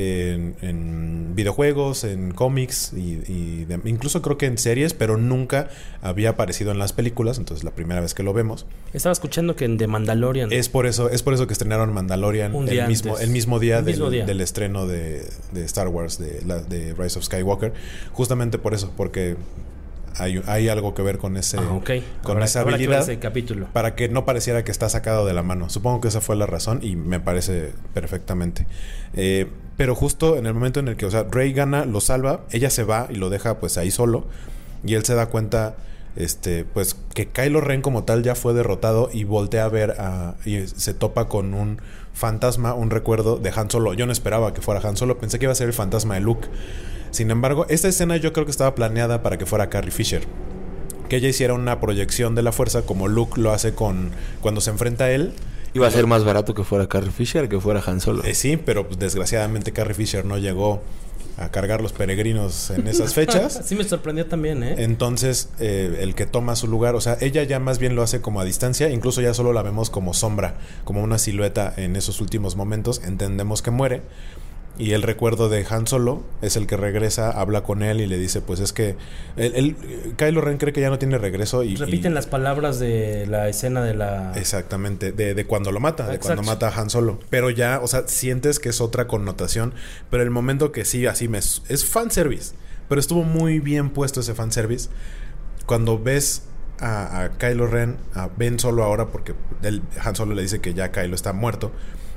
en videojuegos, en cómics incluso creo que en series, pero nunca había aparecido en las películas. Entonces la primera vez que lo vemos. Estaba escuchando que en The Mandalorian. Es por eso que estrenaron Mandalorian el mismo día del estreno de Star Wars, de Rise of Skywalker. Justamente por eso, porque hay algo que ver con esa habilidad, ese capítulo, para que no pareciera que está sacado de la mano. Supongo que esa fue la razón y me parece perfectamente. Pero justo en el momento en el que, Rey gana, lo salva, ella se va y lo deja pues ahí solo, y él se da cuenta pues que Kylo Ren como tal ya fue derrotado, y voltea a ver y se topa con un fantasma, un recuerdo de Han Solo. Yo no esperaba que fuera Han Solo, pensé que iba a ser el fantasma de Luke. Sin embargo, esta escena yo creo que estaba planeada para que fuera Carrie Fisher, que ella hiciera una proyección de la fuerza como Luke lo hace cuando se enfrenta a él. Iba a ser más barato que fuera Carrie Fisher que fuera Han Solo. Sí, pero pues, desgraciadamente Carrie Fisher no llegó a cargar los peregrinos en esas fechas. Sí, me sorprendió también, ¿eh? Entonces, el que toma su lugar, ella ya más bien lo hace como a distancia, incluso ya solo la vemos como sombra, como una silueta en esos últimos momentos. Entendemos que muere. Y el recuerdo de Han Solo es el que regresa, habla con él y le dice, pues es que Kylo Ren cree que ya no tiene regreso. Repiten las palabras de la escena de la... Exactamente, de cuando lo mata, de cuando mata a Han Solo. Pero ya, sientes que es otra connotación. Pero el momento que sí, así es fanservice. Pero estuvo muy bien puesto ese fanservice. Cuando ves a Kylo Ren, a Ben Solo ahora, porque Han Solo le dice que ya Kylo está muerto,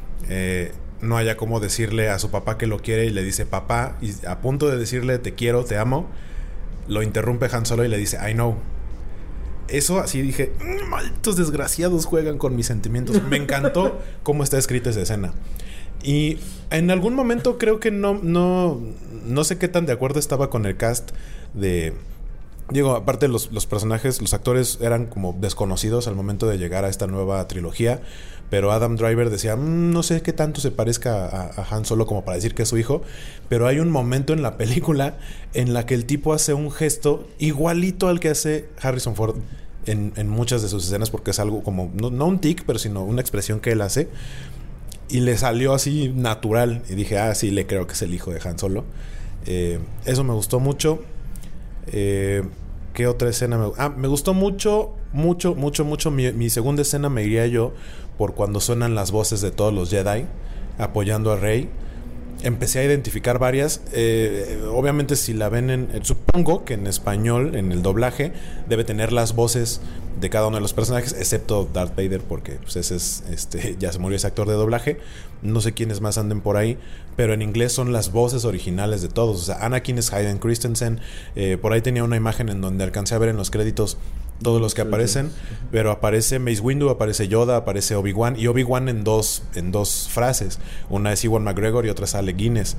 no haya cómo decirle a su papá que lo quiere, y le dice papá, y a punto de decirle te quiero, te amo, lo interrumpe Han Solo y le dice I know. Eso así dije, malditos desgraciados juegan con mis sentimientos. Me encantó cómo está escrita esa escena. Y en algún momento creo que no sé qué tan de acuerdo estaba con el cast de... Digo, aparte los personajes, los actores eran como desconocidos al momento de llegar a esta nueva trilogía, pero Adam Driver decía, no sé qué tanto se parezca a Han Solo como para decir que es su hijo, pero hay un momento en la película en la que el tipo hace un gesto igualito al que hace Harrison Ford en muchas de sus escenas, porque es algo como, no un tic, pero sino una expresión que él hace, y le salió así natural, y dije, sí, le creo que es el hijo de Han Solo. Eso me gustó mucho. ¿Qué otra escena me gustó mucho? Mi segunda escena me iría yo por cuando suenan las voces de todos los Jedi apoyando a Rey. Empecé a identificar varias. Obviamente si la ven supongo que en español, en el doblaje, debe tener las voces de cada uno de los personajes, excepto Darth Vader, porque pues ese es ya se murió ese actor de doblaje. No sé quiénes más anden por ahí, pero en inglés son las voces originales de todos. Anakin es Hayden Christensen. Por ahí tenía una imagen en donde alcancé a ver en los créditos todos los que aparecen, pero aparece Mace Windu, aparece Yoda, aparece Obi-Wan, y Obi-Wan en dos frases. Una es Ewan McGregor y otra es Alec Guinness.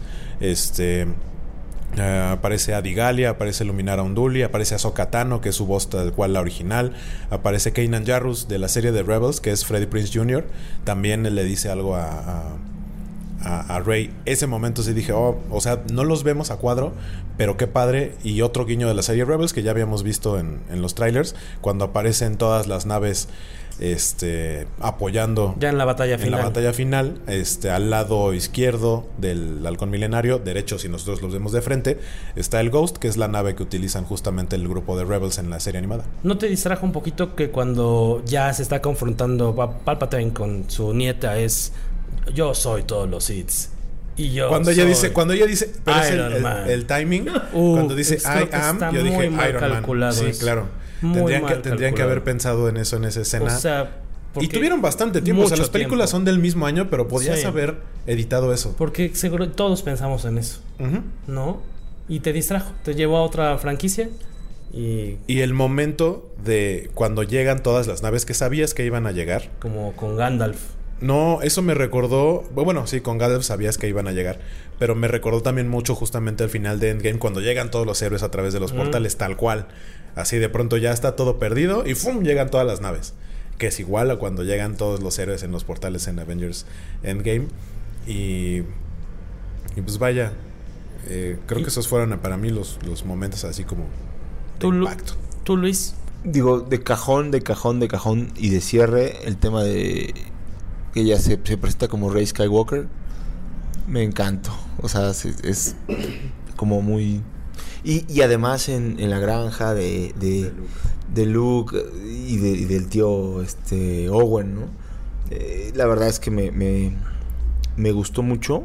Aparece Adi Gallia, aparece Luminara Unduli, aparece Ahsoka Tano, que es su voz tal cual la original, aparece Kanan Jarrus de la serie de Rebels, que es Freddie Prinze Jr. También le dice algo a Rey. Ese momento sí dije, no los vemos a cuadro, pero qué padre. Y otro guiño de la serie Rebels que ya habíamos visto en los trailers, cuando aparecen todas las naves apoyando ya en la batalla final, al lado izquierdo del halcón milenario, derecho si nosotros los vemos de frente, está el Ghost, que es la nave que utilizan justamente el grupo de Rebels en la serie animada. ¿No te distrajo un poquito que cuando ya se está confrontando Palpatine con su nieta es yo soy todos los Sith? Y yo cuando ella dice pero es el timing, cuando dice I am, yo dije Iron Man. Sí, eso. Claro. Tendrían que haber pensado en eso en esa escena. Y tuvieron bastante tiempo. Las películas son del mismo año, pero podías haber editado eso. Porque seguro todos pensamos en eso, ¿no? Y te distrajo, te llevó a otra franquicia. Y el momento de cuando llegan todas las naves que sabías que iban a llegar, como con Gandalf. No, eso me recordó... Bueno, sí, con Gandalf sabías que iban a llegar, pero me recordó también mucho justamente al final de Endgame, cuando llegan todos los héroes a través de los portales, tal cual. Así de pronto ya está todo perdido y ¡fum! Llegan todas las naves. que es igual a cuando llegan todos los héroes en los portales en Avengers Endgame. Y pues vaya, creo que esos fueron para mí los momentos así como de impacto. ¿Tú, Luis? Digo, de cajón y de cierre, el tema de que ella se presenta como Rey Skywalker, me encantó. O sea, es como muy... Y además en la granja de Luke y del tío Owen, ¿no? La verdad es que me gustó mucho.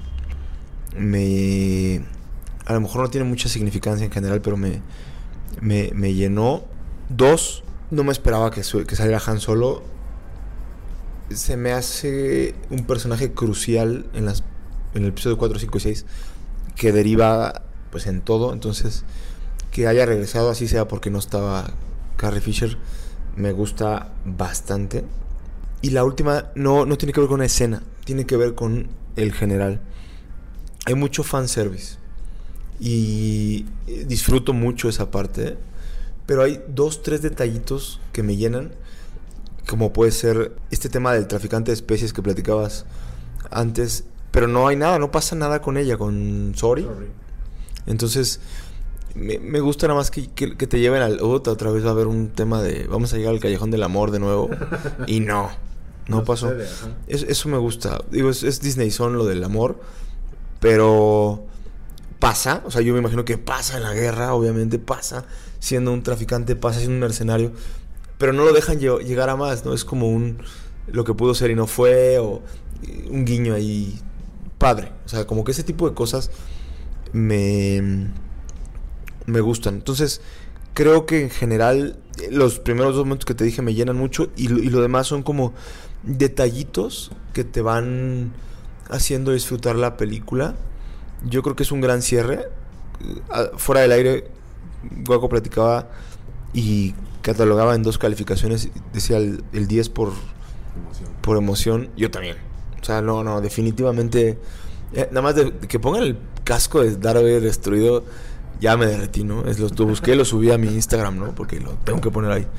A lo mejor no tiene mucha significancia en general, pero me llenó. 2, no me esperaba que saliera Han Solo. Se me hace un personaje crucial en el episodio 4, 5 y 6, que deriva pues en todo. Entonces, que haya regresado, así sea porque no estaba Carrie Fisher, me gusta bastante. Y la última no tiene que ver con una escena, tiene que ver con el general. Hay mucho fanservice y disfruto mucho esa parte, pero hay 2-3 detallitos que me llenan, como puede ser este tema del traficante de especies que platicabas antes, pero no hay nada, no pasa nada con ella, con Sori. Entonces me gusta nada más que te lleven al otra vez va a haber un tema de vamos a llegar al callejón del amor de nuevo, y no pasó. Eso me gusta. Digo, es Disney son lo del amor, pero pasa, o sea, yo me imagino que pasa en la guerra, obviamente pasa siendo un traficante, pasa siendo un mercenario, pero no lo dejan llegar a más, ¿no? Es como lo que pudo ser y no fue, o un guiño ahí padre. O sea, como que ese tipo de cosas me gustan. Entonces, creo que en general los primeros 2 momentos que te dije me llenan mucho, y lo demás son como detallitos que te van haciendo disfrutar la película. Yo creo que es un gran cierre. Fuera del aire, Guaco platicaba y catalogaba en 2 calificaciones. Decía el 10 por emoción. Yo también. O sea, no, definitivamente. Nada más de que pongan el casco de Darth Vader destruido, ya me derretí, ¿no? Lo busqué, lo subí a mi Instagram, ¿no? Porque lo tengo que poner ahí.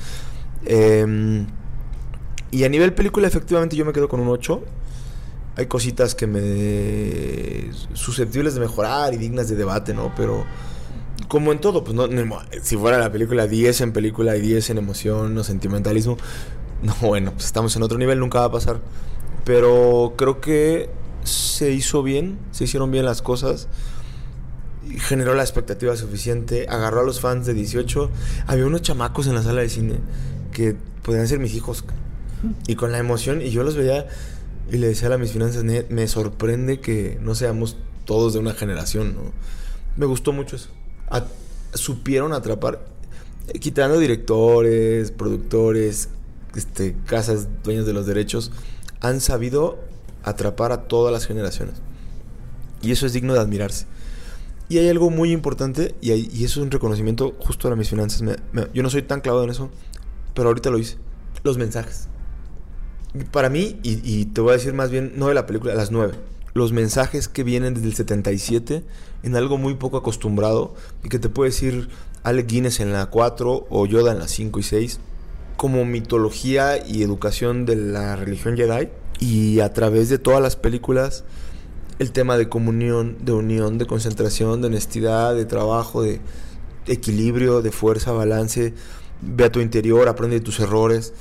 Y a nivel película, efectivamente, yo me quedo con un 8. Hay cositas que susceptibles de mejorar y dignas de debate, ¿no? Pero como en todo, pues no, si fuera la película 10 en película y 10 en emoción o sentimentalismo, no, bueno, pues estamos en otro nivel, nunca va a pasar. Pero creo que se hicieron bien las cosas, generó la expectativa suficiente, agarró a los fans de 18. Había unos chamacos en la sala de cine que podían ser mis hijos, y con la emoción, y yo los veía y le decía a mis finanzas, me sorprende que no seamos todos de una generación, ¿no? Me gustó mucho eso. Supieron atrapar, quitando directores, productores, casas dueñas de los derechos, han sabido atrapar a todas las generaciones, y eso es digno de admirarse. Y hay algo muy importante, y eso es un reconocimiento justo a mis finanzas. Yo no soy tan clavado en eso, pero ahorita lo hice. Los mensajes. Para mí, y te voy a decir más bien, no de la película, las 9. Los mensajes que vienen desde el 77, en algo muy poco acostumbrado, y que te puede decir Alec Guinness en la 4 o Yoda en la 5 y 6, como mitología y educación de la religión Jedi. Y a través de todas las películas, el tema de comunión, de unión, de concentración, de honestidad, de trabajo, de equilibrio, de fuerza, balance. Ve a tu interior, aprende de tus errores.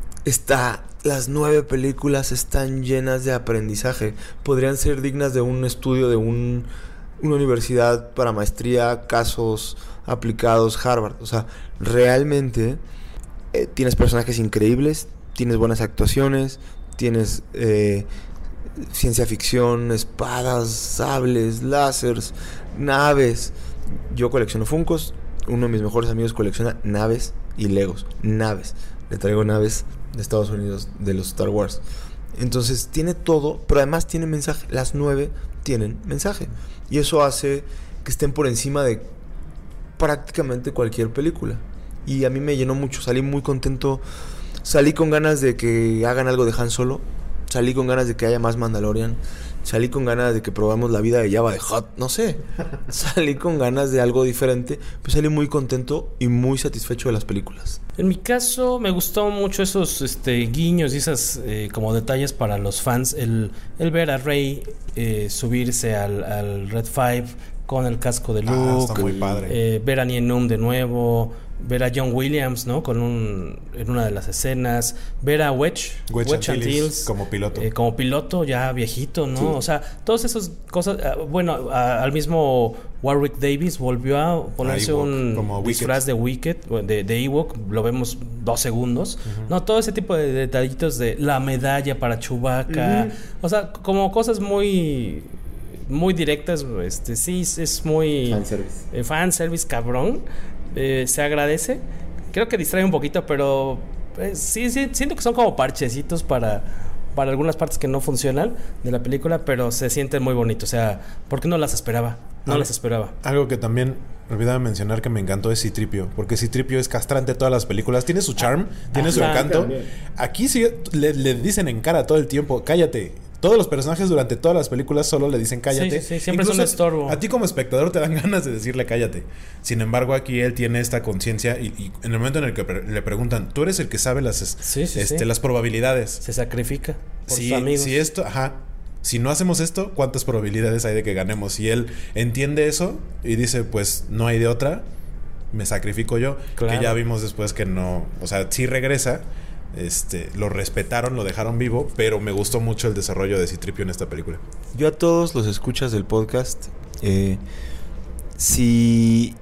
Las 9 películas están llenas de aprendizaje. Podrían ser dignas de un estudio de una universidad para maestría, casos aplicados, Harvard. O sea, realmente tienes personajes increíbles, tienes buenas actuaciones, tienes ciencia ficción, espadas, sables, láseres, naves. Yo colecciono Funkos. Uno de mis mejores amigos colecciona naves y Legos. Naves. Le traigo naves de Estados Unidos, de los Star Wars. Entonces tiene todo, pero además tiene mensaje. Las 9 tienen mensaje, y eso hace que estén por encima de prácticamente cualquier película. Y a mí me llenó mucho. Salí muy contento. Salí con ganas de que hagan algo de Han Solo. Salí con ganas de que haya más Mandalorian. salí con ganas de que probamos la vida de Jabba the Hutt, no sé. Salí con ganas de algo diferente, pues salí muy contento y muy satisfecho de las películas. En mi caso me gustó mucho esos guiños y esas como detalles para los fans, el ver a Rey subirse al Red 5 con el casco de Luke, está muy padre. Ver a Nien Nunb de nuevo, ver a John Williams, ¿no? En una de las escenas, ver a Wedge Antilles como piloto. Como piloto ya viejito, ¿no? Sí. O sea, todas esas cosas. Al mismo Warwick Davis volvió a ponerse un disfraz de Wicket, de Ewok, lo vemos 2 segundos. Uh-huh. No, todo ese tipo de detallitos de la medalla para Chewbacca. Uh-huh. O sea, como cosas muy directas, sí, es muy fanservice cabrón. Se agradece. Creo que distrae un poquito, pero sí, siento que son como parchecitos para algunas partes que no funcionan de la película, pero se sienten muy bonitos. O sea, ¿por qué no las esperaba? Las esperaba. Algo que también olvidaba mencionar que me encantó es C-3PO, porque C-3PO es castrante en todas las películas, tiene su charm, tiene su encanto. También. Aquí sí le dicen en cara todo el tiempo, cállate. Todos los personajes durante todas las películas solo le dicen cállate. Sí, siempre es un estorbo. A ti como espectador te dan ganas de decirle cállate. Sin embargo, aquí él tiene esta conciencia y en el momento en el que le preguntan, tú eres el que sabe las probabilidades. Se sacrifica por sus amigos. Si no hacemos esto, ¿cuántas probabilidades hay de que ganemos? Y él entiende eso y dice, pues no hay de otra, me sacrifico yo. Claro. Que ya vimos después que no, o sea, sí regresa. Lo respetaron, lo dejaron vivo, pero me gustó mucho el desarrollo de C-3PO en esta película. Yo a todos los escuchas del podcast, si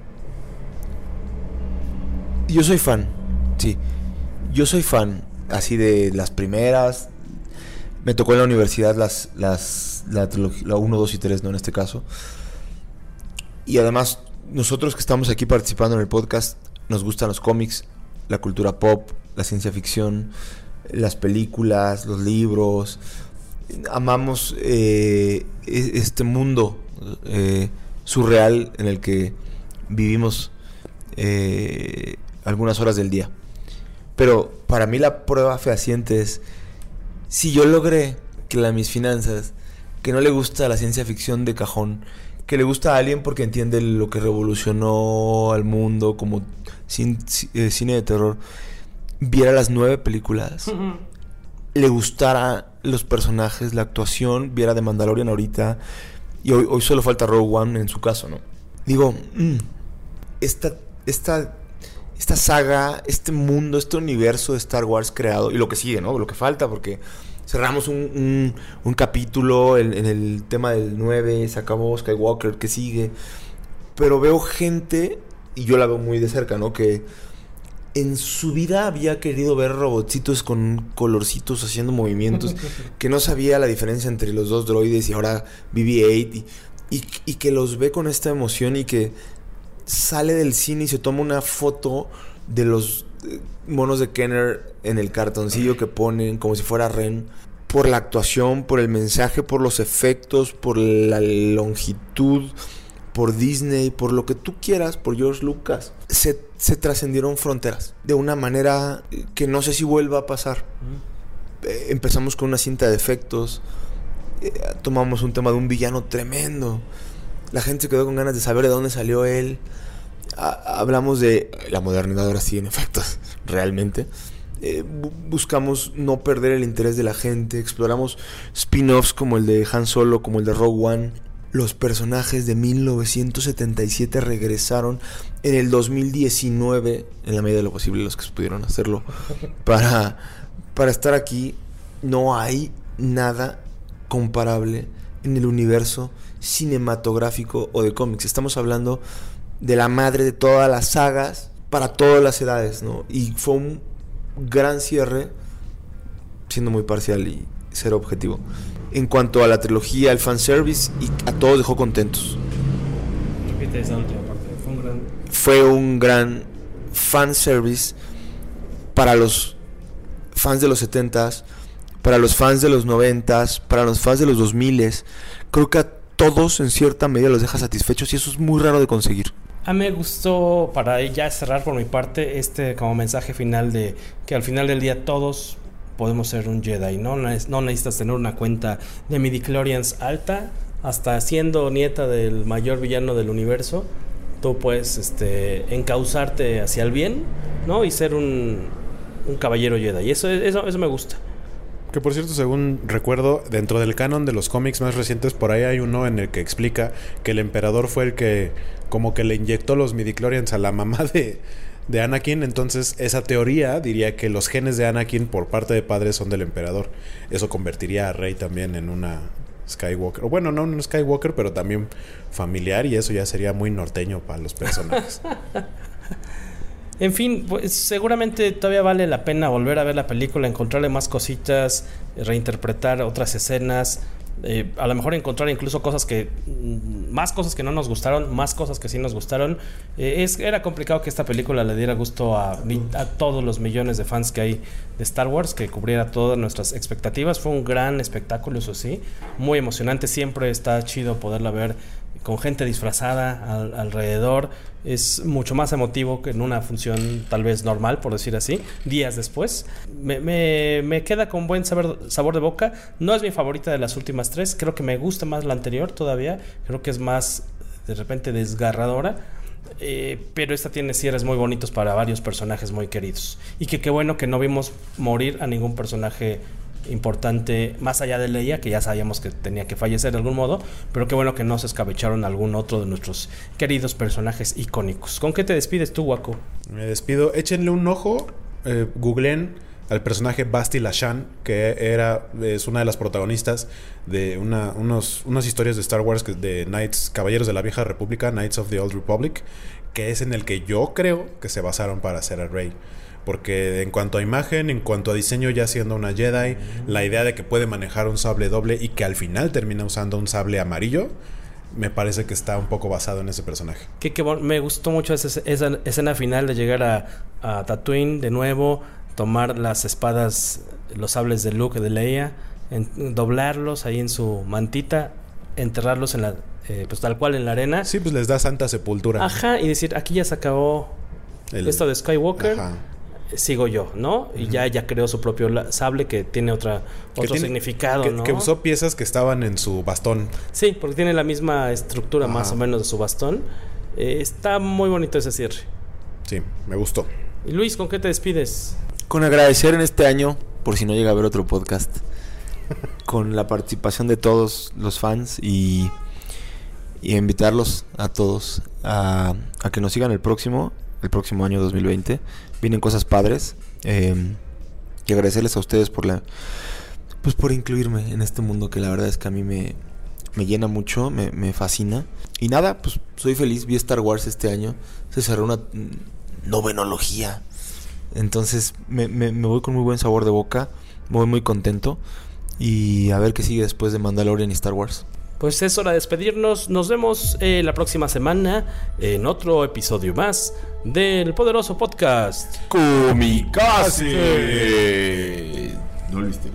yo soy fan, sí, yo soy fan así de las primeras. Me tocó en la universidad la trilogía, la 1, 2 y 3, ¿no? En este caso. Y además, nosotros que estamos aquí participando en el podcast, nos gustan los cómics, la cultura pop, la ciencia ficción, las películas, los libros. Amamos este mundo surreal en el que vivimos algunas horas del día. Pero para mí la prueba fehaciente es, si yo logré que mis finanzas, que no le gusta la ciencia ficción de cajón, que le gusta a alguien porque entiende lo que revolucionó al mundo como cine de terror, viera las 9 películas, uh-huh, le gustara los personajes, la actuación, viera The Mandalorian ahorita, y hoy solo falta Rogue One en su caso, ¿no? Digo, esta saga, este mundo, este universo de Star Wars creado, y lo que sigue, ¿no? Lo que falta, porque cerramos un capítulo en el tema del 9, se acabó Skywalker, que sigue. Pero veo gente, y yo la veo muy de cerca, ¿no? Que en su vida había querido ver robotcitos con colorcitos haciendo movimientos, que no sabía la diferencia entre los 2 droides y ahora BB-8, y que los ve con esta emoción y que sale del cine y se toma una foto de los monos de Kenner en el cartoncillo que ponen como si fuera Ren, por la actuación, por el mensaje, por los efectos, por la longitud, por Disney, por lo que tú quieras, por George Lucas. Se trascendieron fronteras de una manera que no sé si vuelva a pasar. Empezamos con una cinta de efectos, tomamos un tema de un villano tremendo, la gente se quedó con ganas de saber de dónde salió él. Hablamos de la modernidad ahora sí en efectos, realmente. Buscamos no perder el interés de la gente, exploramos spin-offs como el de Han Solo, como el de Rogue One. Los personajes de 1977 regresaron en el 2019, en la medida de lo posible, los que pudieron hacerlo, para estar aquí. No hay nada comparable en el universo cinematográfico o de cómics. Estamos hablando de la madre de todas las sagas para todas las edades, ¿no? Y fue un gran cierre, siendo muy parcial y ser objetivo, en cuanto a la trilogía, el fanservice, y a todos dejó contentos. Repite esa última parte. Fue un gran fanservice para los fans de los 70s, para los fans de los 90s, para los fans de los 2000s. Creo que a todos en cierta medida los deja satisfechos, y eso es muy raro de conseguir. A mí me gustó, para ya cerrar por mi parte, como mensaje final de que al final del día todos podemos ser un Jedi, ¿no? No necesitas tener una cuenta de midichlorians alta, hasta siendo nieta del mayor villano del universo, tú puedes encauzarte hacia el bien, ¿no? Y ser un caballero Jedi. Y eso me gusta. Que por cierto, según recuerdo, dentro del canon de los cómics más recientes, por ahí hay uno en el que explica que el emperador fue el que como que le inyectó los midichlorians a la mamá de Anakin. Entonces esa teoría diría que los genes de Anakin por parte de padre son del emperador. Eso convertiría a Rey también en una Skywalker, o bueno, no un Skywalker, pero también familiar, y eso ya sería muy norteño para los personajes. En fin, pues seguramente todavía vale la pena volver a ver la película, encontrarle más cositas, reinterpretar otras escenas, a lo mejor encontrar incluso más cosas que no nos gustaron, más cosas que sí nos gustaron. Era complicado que esta película le diera gusto a todos los millones de fans que hay de Star Wars, que cubriera todas nuestras expectativas. Fue un gran espectáculo, eso sí, muy emocionante. Siempre está chido poderla ver con gente disfrazada alrededor. Es mucho más emotivo que en una función tal vez normal, por decir así, días después. Me queda con buen sabor de boca. No es mi favorita de las últimas 3. Creo que me gusta más la anterior todavía. Creo que es más, de repente, desgarradora. Pero esta tiene cierres muy bonitos para varios personajes muy queridos. Y que qué bueno que no vimos morir a ningún personaje importante más allá de Leia, que ya sabíamos que tenía que fallecer de algún modo, pero qué bueno que no se escabecharon algún otro de nuestros queridos personajes icónicos. ¿Con qué te despides tú, Waco? Me despido, échenle un ojo, googleen al personaje Basti Lashan, que es una de las protagonistas de unas historias de Star Wars de Caballeros de la Vieja República, Knights of the Old Republic, que es en el que yo creo que se basaron para hacer a Rey. Porque en cuanto a imagen, en cuanto a diseño, ya siendo una Jedi, la idea de que puede manejar un sable doble y que al final termina usando un sable amarillo, me parece que está un poco basado en ese personaje. Me gustó mucho esa escena final de llegar a Tatooine de nuevo, tomar las espadas, los sables de Luke y de Leia, doblarlos ahí en su mantita, enterrarlos en pues tal cual en la arena. Sí, pues les da santa sepultura. Ajá, y decir, aquí ya se acabó esto de Skywalker. Ajá. Sigo yo, ¿no? Y ya creó su propio sable que tiene otro significado, ¿no? Que usó piezas que estaban en su bastón. Sí, porque tiene la misma estructura más o menos de su bastón. Está muy bonito ese cierre. Sí, me gustó. Y Luis, ¿con qué te despides? Con agradecer en este año, por si no llega a haber otro podcast, con la participación de todos los fans y invitarlos a todos a que nos sigan el próximo año 2020. Vienen cosas padres, y agradecerles a ustedes por incluirme en este mundo que la verdad es que a mí me llena mucho, me fascina. Y nada, pues soy feliz, vi Star Wars este año, se cerró una novenología, entonces me voy con muy buen sabor de boca, me voy muy contento, y a ver qué sigue después de Mandalorian y Star Wars. Pues es hora de despedirnos. Nos vemos la próxima semana en otro episodio más del poderoso podcast Comicase. No lo viste.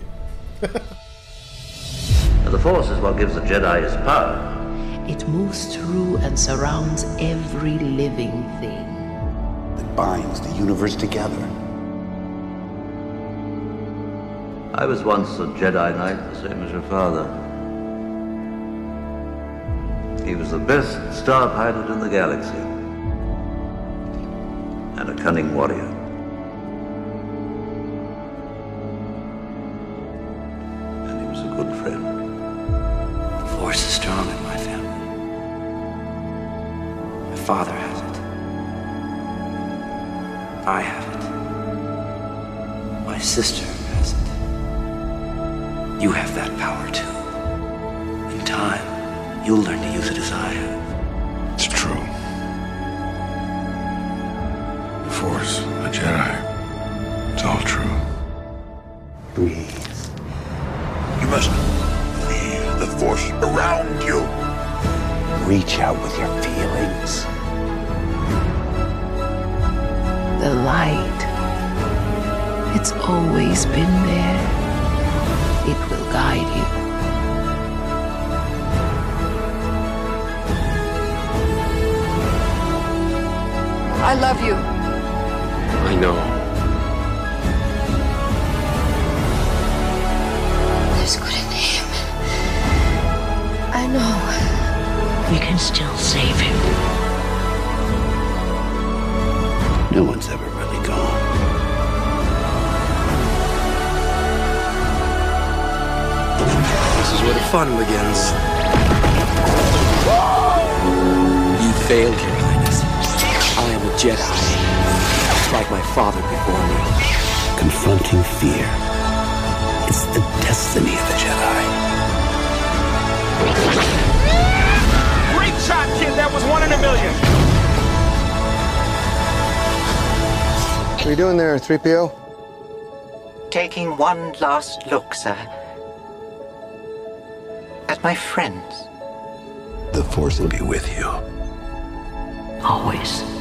The Force is what gives the Jedi his power. It moves through and surrounds every living thing. It binds the universe together. I was once a Jedi Knight, the same as your father. He was the best star pilot in the galaxy, and a cunning warrior. And he was a good friend. The Force is strong in my family. My father has it. I have it. My sister has it. You have that power too. In time, you'll learn to use it as I have. It's true. The Force, a Jedi. It's all true. Breathe. You must feel the Force around you. Reach out with your feelings. The light. It's always been there. It will guide you. I love you. I know. We can still save him. No one's ever really gone. This is where the fun begins. You failed, Your Highness. I am a Jedi, like my father before me. Confronting fear is the destiny of the Jedi. Great shot, kid. That was 1 in a million. What are you doing there, 3PO? Taking one last look, sir. At my friends. The Force will be with you. Always.